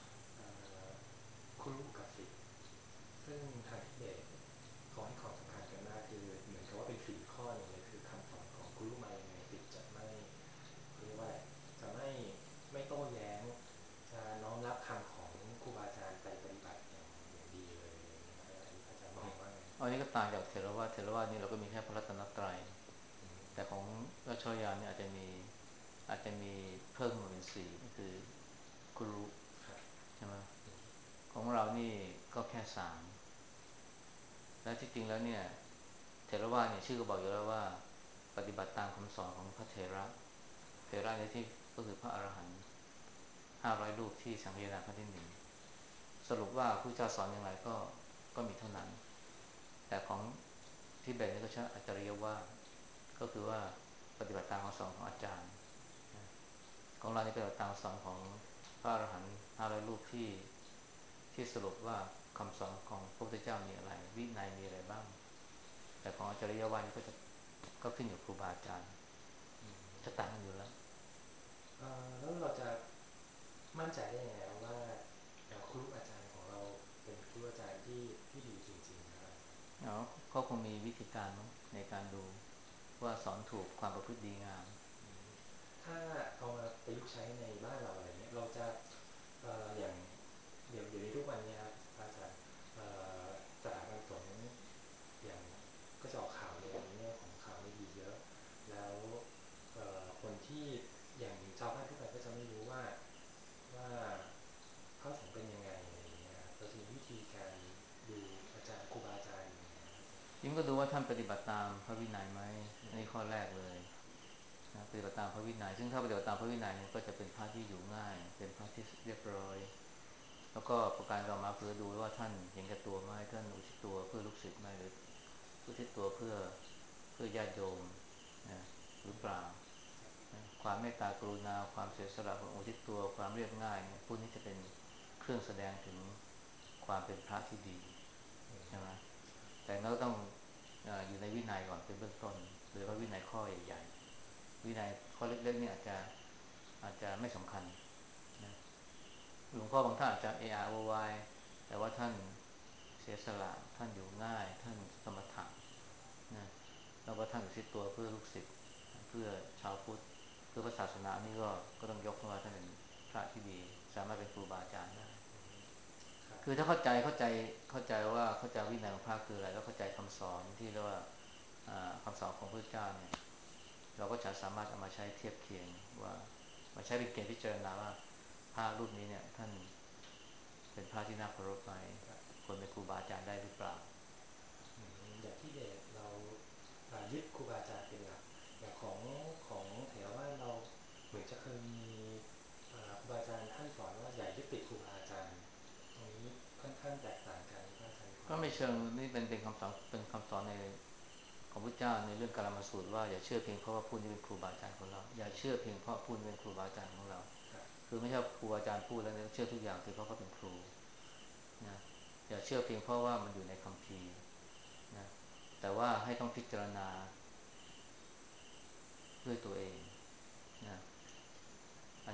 คุรุกับสิทธิ์ซึ่งทางทิเบตเขาให้ความสำคัญกันมากคือเหมือนกับว่าเป็นศีลข้อหนึ่งเลยคือคำสอนของคุรุมายังไงสิทธิ์จะไม่เขาเรียกว่าอะไรจะไม่โต้แย้งจะน้อมรับคำของครูบาอาจารย์ไปปฏิบัติอย่างดีเลยอะไรอย่างเงี้ยครับอันนี้พระอาจารย์มองว่าไงอันนี้ก็ต่างจากเถรวาทนี่เราก็มีแค่พระรัตนตรัยอืมแต่ของรัชยานเนี่ยอาจจะมีเพิ่มมาเป็นสี่ก็คือครุครับใช่ไหมอืมของเรานี่ก็แค่สามและที่จริงแล้วเนี่ยเถรวาทเนี่ยชื่อก็บอกอยู่แล้วว่าปฏิบัติตามคำสอนของพระเถระในที่ก็คือพระอรหันต์500 รูปที่สังฆนาครั้งที่หนึ่งสรุปว่าผู้เจ้าสอนอย่างไรก็มีเท่านั้นแต่ของที่เบสนี่ก็ใช้อาจารย์ว่าก็คือว่าปฏิบัติตามคำสอนของอาจารย์ของเรานี่ปฏิบัติตามคำสอนของพระอรหันต์500 รูปที่สรุปว่าคำสอนของพระพุทธเจ้ามีอะไรวินัยมีอะไรบ้างแต่ของอาจารย์ว่านี่ก็ขึ้นอยู่ครูบาอาจารย์จะต่างกันอยู่แล้วแล้วเราจะมั่นใจได้ยังไงว่าครูอาจารย์ของเราเป็นครูอาจารย์ที่ดีจริงๆครับอาจารย์เขาคงมีวิธีการในการดูว่าสอนถูกความประพฤติดีงามถ้าเอามาประยุกต์ใช้ในบ้านเราอะไรเงี้ยเราจะอย่างเดี๋ยวนี้ทุกวันนี้ครับอาจารย์สถาบันสงฆ์อย่างก็จะออกข่าวในแง่ของข่าวไม่ดีเยอะแล้วคนที่อย่างชาวบ้านทั่วไปก็จะไม่รู้ว่าพระสงฆ์เป็นยังไงอะไรอย่างเงี้ยครับเราจะมีวิธีการดูอาจารย์ครูบาอาจารย์ยังไงครับอาจารย์ยิ่งก็ดูว่าท่านปฏิบัติตามพระวินัยไหมนี่ข้อแรกเลยนะปฏิบัติตามพระวินัยซึ่งถ้าปฏิบัติตามพระวินัยเนี่ยก็จะเป็นพระที่อยู่ง่ายเป็นพระที่เรียบร้อยแล้วก็ประการต่อมาคือดูว่าท่านเห็นแก่ตัวไหมท่านอุทิศตัวเพื่อลูกศิษย์ไหมหรืออุทิศตัวเพื่อญาติโยมนะหรือเปล่านะความเมตตากรุณาความเสียสละความอุทิศตัวความเรียบง่ายเนี่ยพวกนี้จะเป็นเครื่องแสดงถึงความเป็นพระที่ดีใช่ไหมแต่เราต้องอยู่ในวินัยก่อนเป็นเบื้องต้นโดยเฉพาะวินัยข้อใหญ่ๆวินัยข้อเล็กๆเนี่ยอาจจะไม่สำคัญนะหลวงพ่อบางท่านอาจจะเออาโวายแต่ว่าท่านเสียสละท่านอยู่ง่ายท่านสมถะนะแล้วก็ท่านอุทิศตัวเพื่อลูกศิษย์เพื่อชาวพุทธเพื่อพระศาสนานี่ก็ต้องยกขึ้นมาท่านเป็นพระที่ดีสามารถเป็นครูบาอาจารย์ได้ครับคือถ้าเข้าใจว่าเข้าใจวินัยของพระคืออะไรแล้วเข้าใจคำสอนที่เรียกว่าคำสอนของพระเจ้าเนี่ยเราก็จะสามารถเอามาใช้เทียบเคียงว่ามาใช้เป็นเกณฑ์พิจารณาว่าพระรูปนี้เนี่ยท่านเป็นพระที่น่าเคารพไหมครับควรเป็นครูบาอาจารย์ได้หรือเปล่าอย่างที่เบสเรายึดครูบาอาจารย์เป็นหลักอย่างของเถรวาทเราเหมือนจะเคยมีครูบาอาจารย์ท่านสอนว่าอย่ายึดติดครูบาอาจารย์ตรงนี้ค่อนข้างแตกต่างกันพระอาจารย์มีความก็ไม่เชิงเห็นยังไงนี่เป็นคำสอนในของพระเจ้าในเรื่องกาลามสูตรว่าอย่าเชื่อเพียงเพราะว่าผู้นี้เป็นครูบาอาจารย์ของเราอย่าเชื่อเพียงเพราะผู้นี้เป็นครูบาอาจารย์ของเราครับคือไม่ใช่ครูอาจารย์พูดแล้วเนี่ยเชื่อทุกอย่างเพียงเพราะเขาเป็นครูนะอย่าเชื่อเพียงเพราะว่ามันอยู่ในคัมภีร์นะแต่ว่าให้ต้องพิจารณาด้วยตัวเอง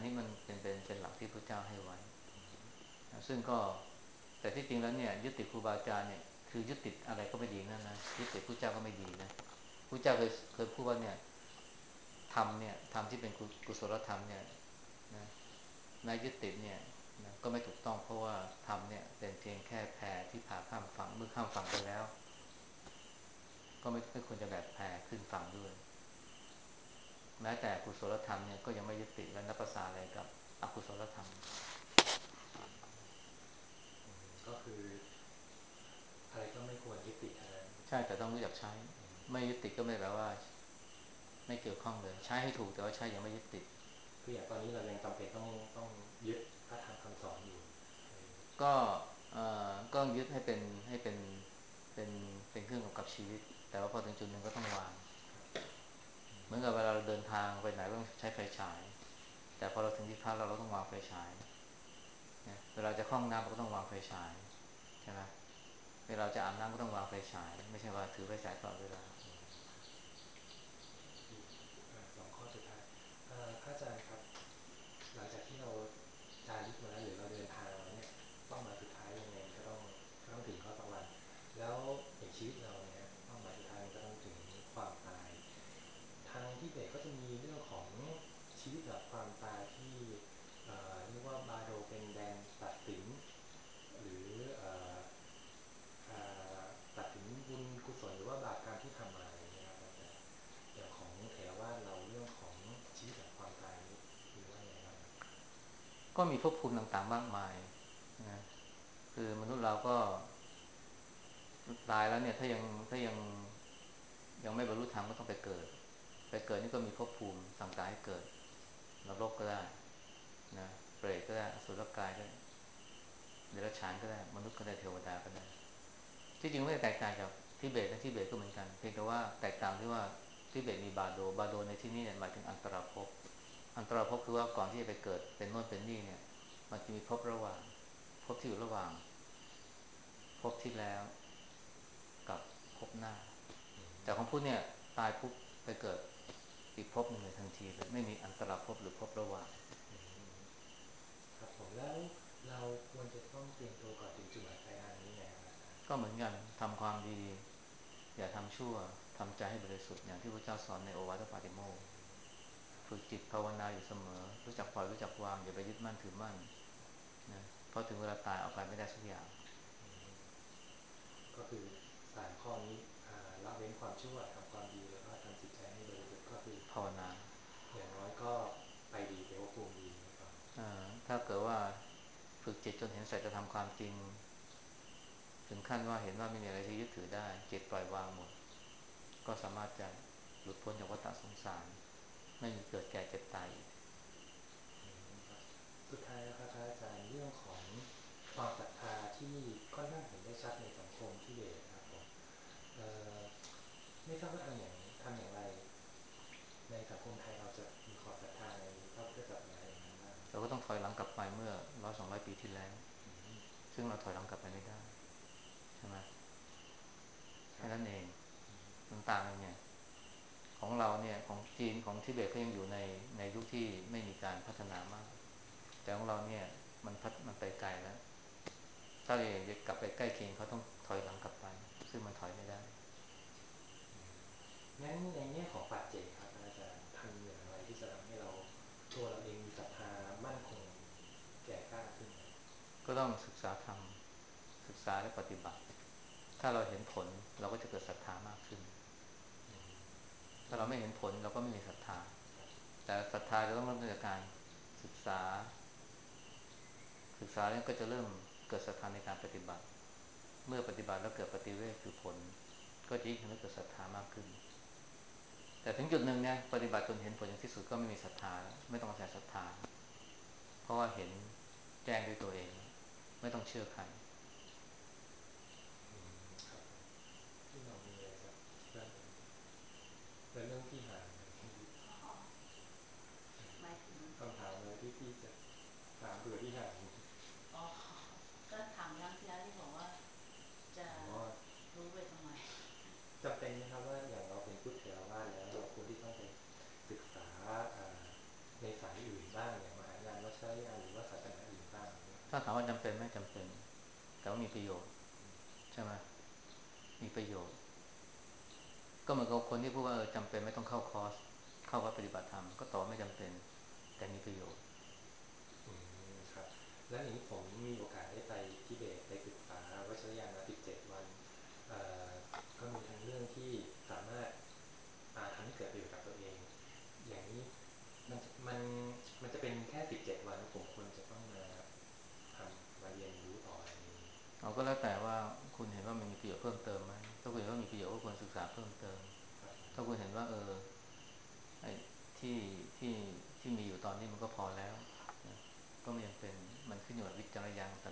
นี้มันเป็นหลักที่พระเจ้าให้ไว้ซึ่งก็แต่ที่จริงแล้วเนี่ยยึดติดครูบาอาจารย์เนี่ยคือยึดติดอะไรก็ไม่ดีนะยึดติดพระเจ้าก็ไม่ดีนะพระเจ้าเคยพูดว่าเนี่ยธรรมที่เป็นกุศลธรรมเนี่ยนะนายยึดติดเนี่ยนะก็ไม่ถูกต้องเพราะว่าธรรมเนี่ยเป็นเพียงแค่แพที่พาข้ามฝั่งเมื่อข้ามฝั่งไปแล้วก็ไม่ควรจะแบกแพขึ้นฝั่งด้วยแม้แต่กุศลธรรมเนี่ยก็ยังไม่ยึดติดและนับภาษาอะไรกับอกุศลธรรมก็คืออะไรก็ไม่ควรยึดติดทั้งนั้นใช่แต่ต้องรู้จักใช้ไม่ยึดติดก็ไม่แปลว่าไม่เกี่ยวข้องเลยใช้ให้ถูกแต่ว่าใช้ยังไม่ยึดติดคืออย่างตอนนี้เรายังจำเป็นต้องยึดพระธรรมคำสอนอยู่ก็ก็ยึดให้เป็นเป็นเป็นเครื่องกำกับชีวิตแต่ว่าพอถึงจุดหนึ่งก็ต้องวางเหมือนกับเวลาเราเดินทางไปไหนต้องใช้ไฟฉายแต่พอเราถึงที่พักเราต้องวางไฟฉายนะเวลาจะเข้าห้องน้ำเราก็ต้องวางไฟฉายใช่ไหมเวลาจะอาบน้ำก็ต้องวางไฟฉายไม่ใช่ว่าถือไฟฉายตลอดเวลาสองข้อสุดท้ายพระอาจารย์ครับหลังจากที่เราจาริกมาแล้วหรือเราเดินทางมาเนี่ยเป้าหมายสุดท้ายยังไงมันก็ต้องถึงข้อสักวันแล้วอย่างชีวิตเราเนี่ยเป้าหมายสุดท้ายมันก็ต้องถึงความตายทางทิเบตก็จะมีเรื่องของชีวิตหลังความตายที่เรียกว่าบาโดเป็นแดนตัดสินหรือตัดสินบุญกุศลหรือว่าบาปกรรมที่ทำมาอย่างนี้ครับอาจารย์อย่างของเถรวาทเราเรื่องของชีวิตหลังความตายนี้มีว่าอย่างไรบ้างครับก็มีภพภูมิต่างๆมากมายนะคือมนุษย์เราก็ตายแล้วเนี่ยถ้ายังไม่บรรลุธรรมก็ต้องไปเกิดนี่ก็มีภพภูมิต่างๆให้เกิดนรกก็ได้นะเปรตก็ได้อสุรกายก็ได้เดรัจฉานก็ได้มนุษย์ก็ได้เทวดาก็ได้ที่จริงไม่ได้แตกต่างจากทิเบตนะทิเบตก็เหมือนกันเพียงแต่ว่าแตกต่างที่ว่าทิเบตมีบาโดในที่นี้เนี่ยหมายถึงอันตรภพอันตรภพคือว่าก่อนที่จะไปเกิดเป็นโน่นเป็นนี่เนี่ยมันจะมีภพระหว่างภพที่อยู่ระหว่างภพที่แล้วกับภพหน้าแต่ของพุทธเนี่ยตายปุ๊บไปเกิดอีกภพหนึ่งเลยทันทีเลยไม่มีอันตรภพหรือภพระหว่างครับผมแล้วเราควรจะต้องเตรียมตัวก่อนถึงจุดหมายปลายทางนี้ไงครับอาจารย์ก็เหมือนกันทำความดีอย่าทำชั่วทำใจให้บริสุทธิ์อย่างที่พระเจ้าสอนในโอวาทปาติโมกข์ฝึกจิตภาวนาอยู่เสมอรู้จักปล่อยรู้จักวางอย่าไปยึดมั่นถือมั่นนะเพราะถึงเวลาตายเอาไปไม่ได้สักอย่างก็คือสามข้อนี้ละเว้นความชั่วทำความดีแล้วก็ทำจิตใจให้บริสุทธิ์ก็คือภาวนาอย่างน้อยก็ไปดีเทวภูมิดีไว้ก่อนถ้าเกิดว่าฝึกจิตจนเห็นสัจธรรมความจริงถึงขั้นว่าเห็นว่าไม่มีอะไรที่ยึดถือได้จิตปล่อยวางหมดก็สามารถจะหลุดพ้นจากวัฏสงสารไม่มีเกิดแก่เจ็บตายอีกครับสุดท้ายแล้วครับอาจารย์เรื่องของความศรัทธาที่ค่อนข้างเห็นได้ชัดในสังคมทิเบตนะครับผมไม่ทราบว่าทำอย่างไรในสังคมไทยเราจะมีความศรัทธาในพระพุทธศาสนาอย่างนั้นบ้างเราก็ต้องถอยหลังกลับไปเมื่อ100-200 ปีที่แล้วซึ่งเราถอยหลังกลับไปไม่ได้ใช่ไหมแค่นั้นเองมันต่างกันไงของเราเนี่ยของจีนของทิเบตก็ยังอยู่ในยุคที่ไม่มีการพัฒนามากแต่ของเราเนี่ยมันไปไกลแล้วถ้าอยากจะกลับไปใกล้เคียงเขาต้องถอยหลังกลับไปซึ่งมันถอยไม่ได้งั้นในแง่ของปัจเจกครับอาจารย์ทำอย่างไรที่จะทำให้เราตัวเราเองมีศรัทธามั่นคงแก่กล้าขึ้นก็ต้องศึกษาธรรมศึกษาและปฏิบัติถ้าเราเห็นผลเราก็จะเกิดศรัทธามากขึ้นถ้าเราไม่เห็นผลเราก็ไม่มีศรัทธาแต่ศรัทธาจะต้องเริ่มต้นจากการศึกษาศึกษาแล้วก็จะเริ่มเกิดศรัทธาในการปฏิบัติเมื่อปฏิบัติแล้วเกิดปฏิเวทคือผลก็จะยิ่งทำให้เกิดศรัทธามากขึ้นแต่ถึงจุดหนึ่งเนี่ยปฏิบัติจนเห็นผลอย่างที่สุดก็ไม่มีศรัทธาไม่ต้องอาศัยศรัทธาเพราะว่าเห็นแจ้งด้วยตัวเองไม่ต้องเชื่อใครครับพี่น้องมีอะไรจะเพิ่มเติมเป็นเรื่องที่ห่างอ๋อหมายถึงคำถามอะไรที่พี่จะถามเผื่อที่ห่างอ๋อก็ถามครั้งที่แล้วที่บอกว่าจะอ๋อรู้ไปทำไมจำเป็นไหมครับว่าอย่างเราเป็นพุทธเถรวาทแล้วเราควรที่ต้องไปศึกษาในสายอื่นบ้างอย่างมหานิประโยชน์ก็เหมือนกับคนที่พูดว่าจำเป็นไม่ต้องเข้าคอร์สเข้าวัดปฏิบัติธรรมก็ตอบไม่จำเป็นแต่มีประโยชน์ครับแล้วอย่างนี้ผมมีโอกาสได้ไปทิเบตไปศึกษาวัชรยานมา17 วันเอ่อก็มีทั้งเรื่องที่สามารถทำให้เกิดประโยชน์กับตัวเองอย่างนี้มันมันจะเป็นแค่17 วันผมควรจะต้องมาทำมาเรียนรู้ต่ออะไรนี้เราก็แล้วแต่ว่าคุณเห็นว่ามันมีประโยชน์เพิ่มเติมไหมถ้าคุณเห็นว่ามีประโยชน์ก็ควรศึกษาเพิ่มเติมครับถ้าคุณเห็นว่าไอ้ที่ที่ที่มีอยู่ตอนนี้มันก็พอแล้วนะก็ไม่จำเป็นมันขึ้นอยู่กับวิจารณญาณของ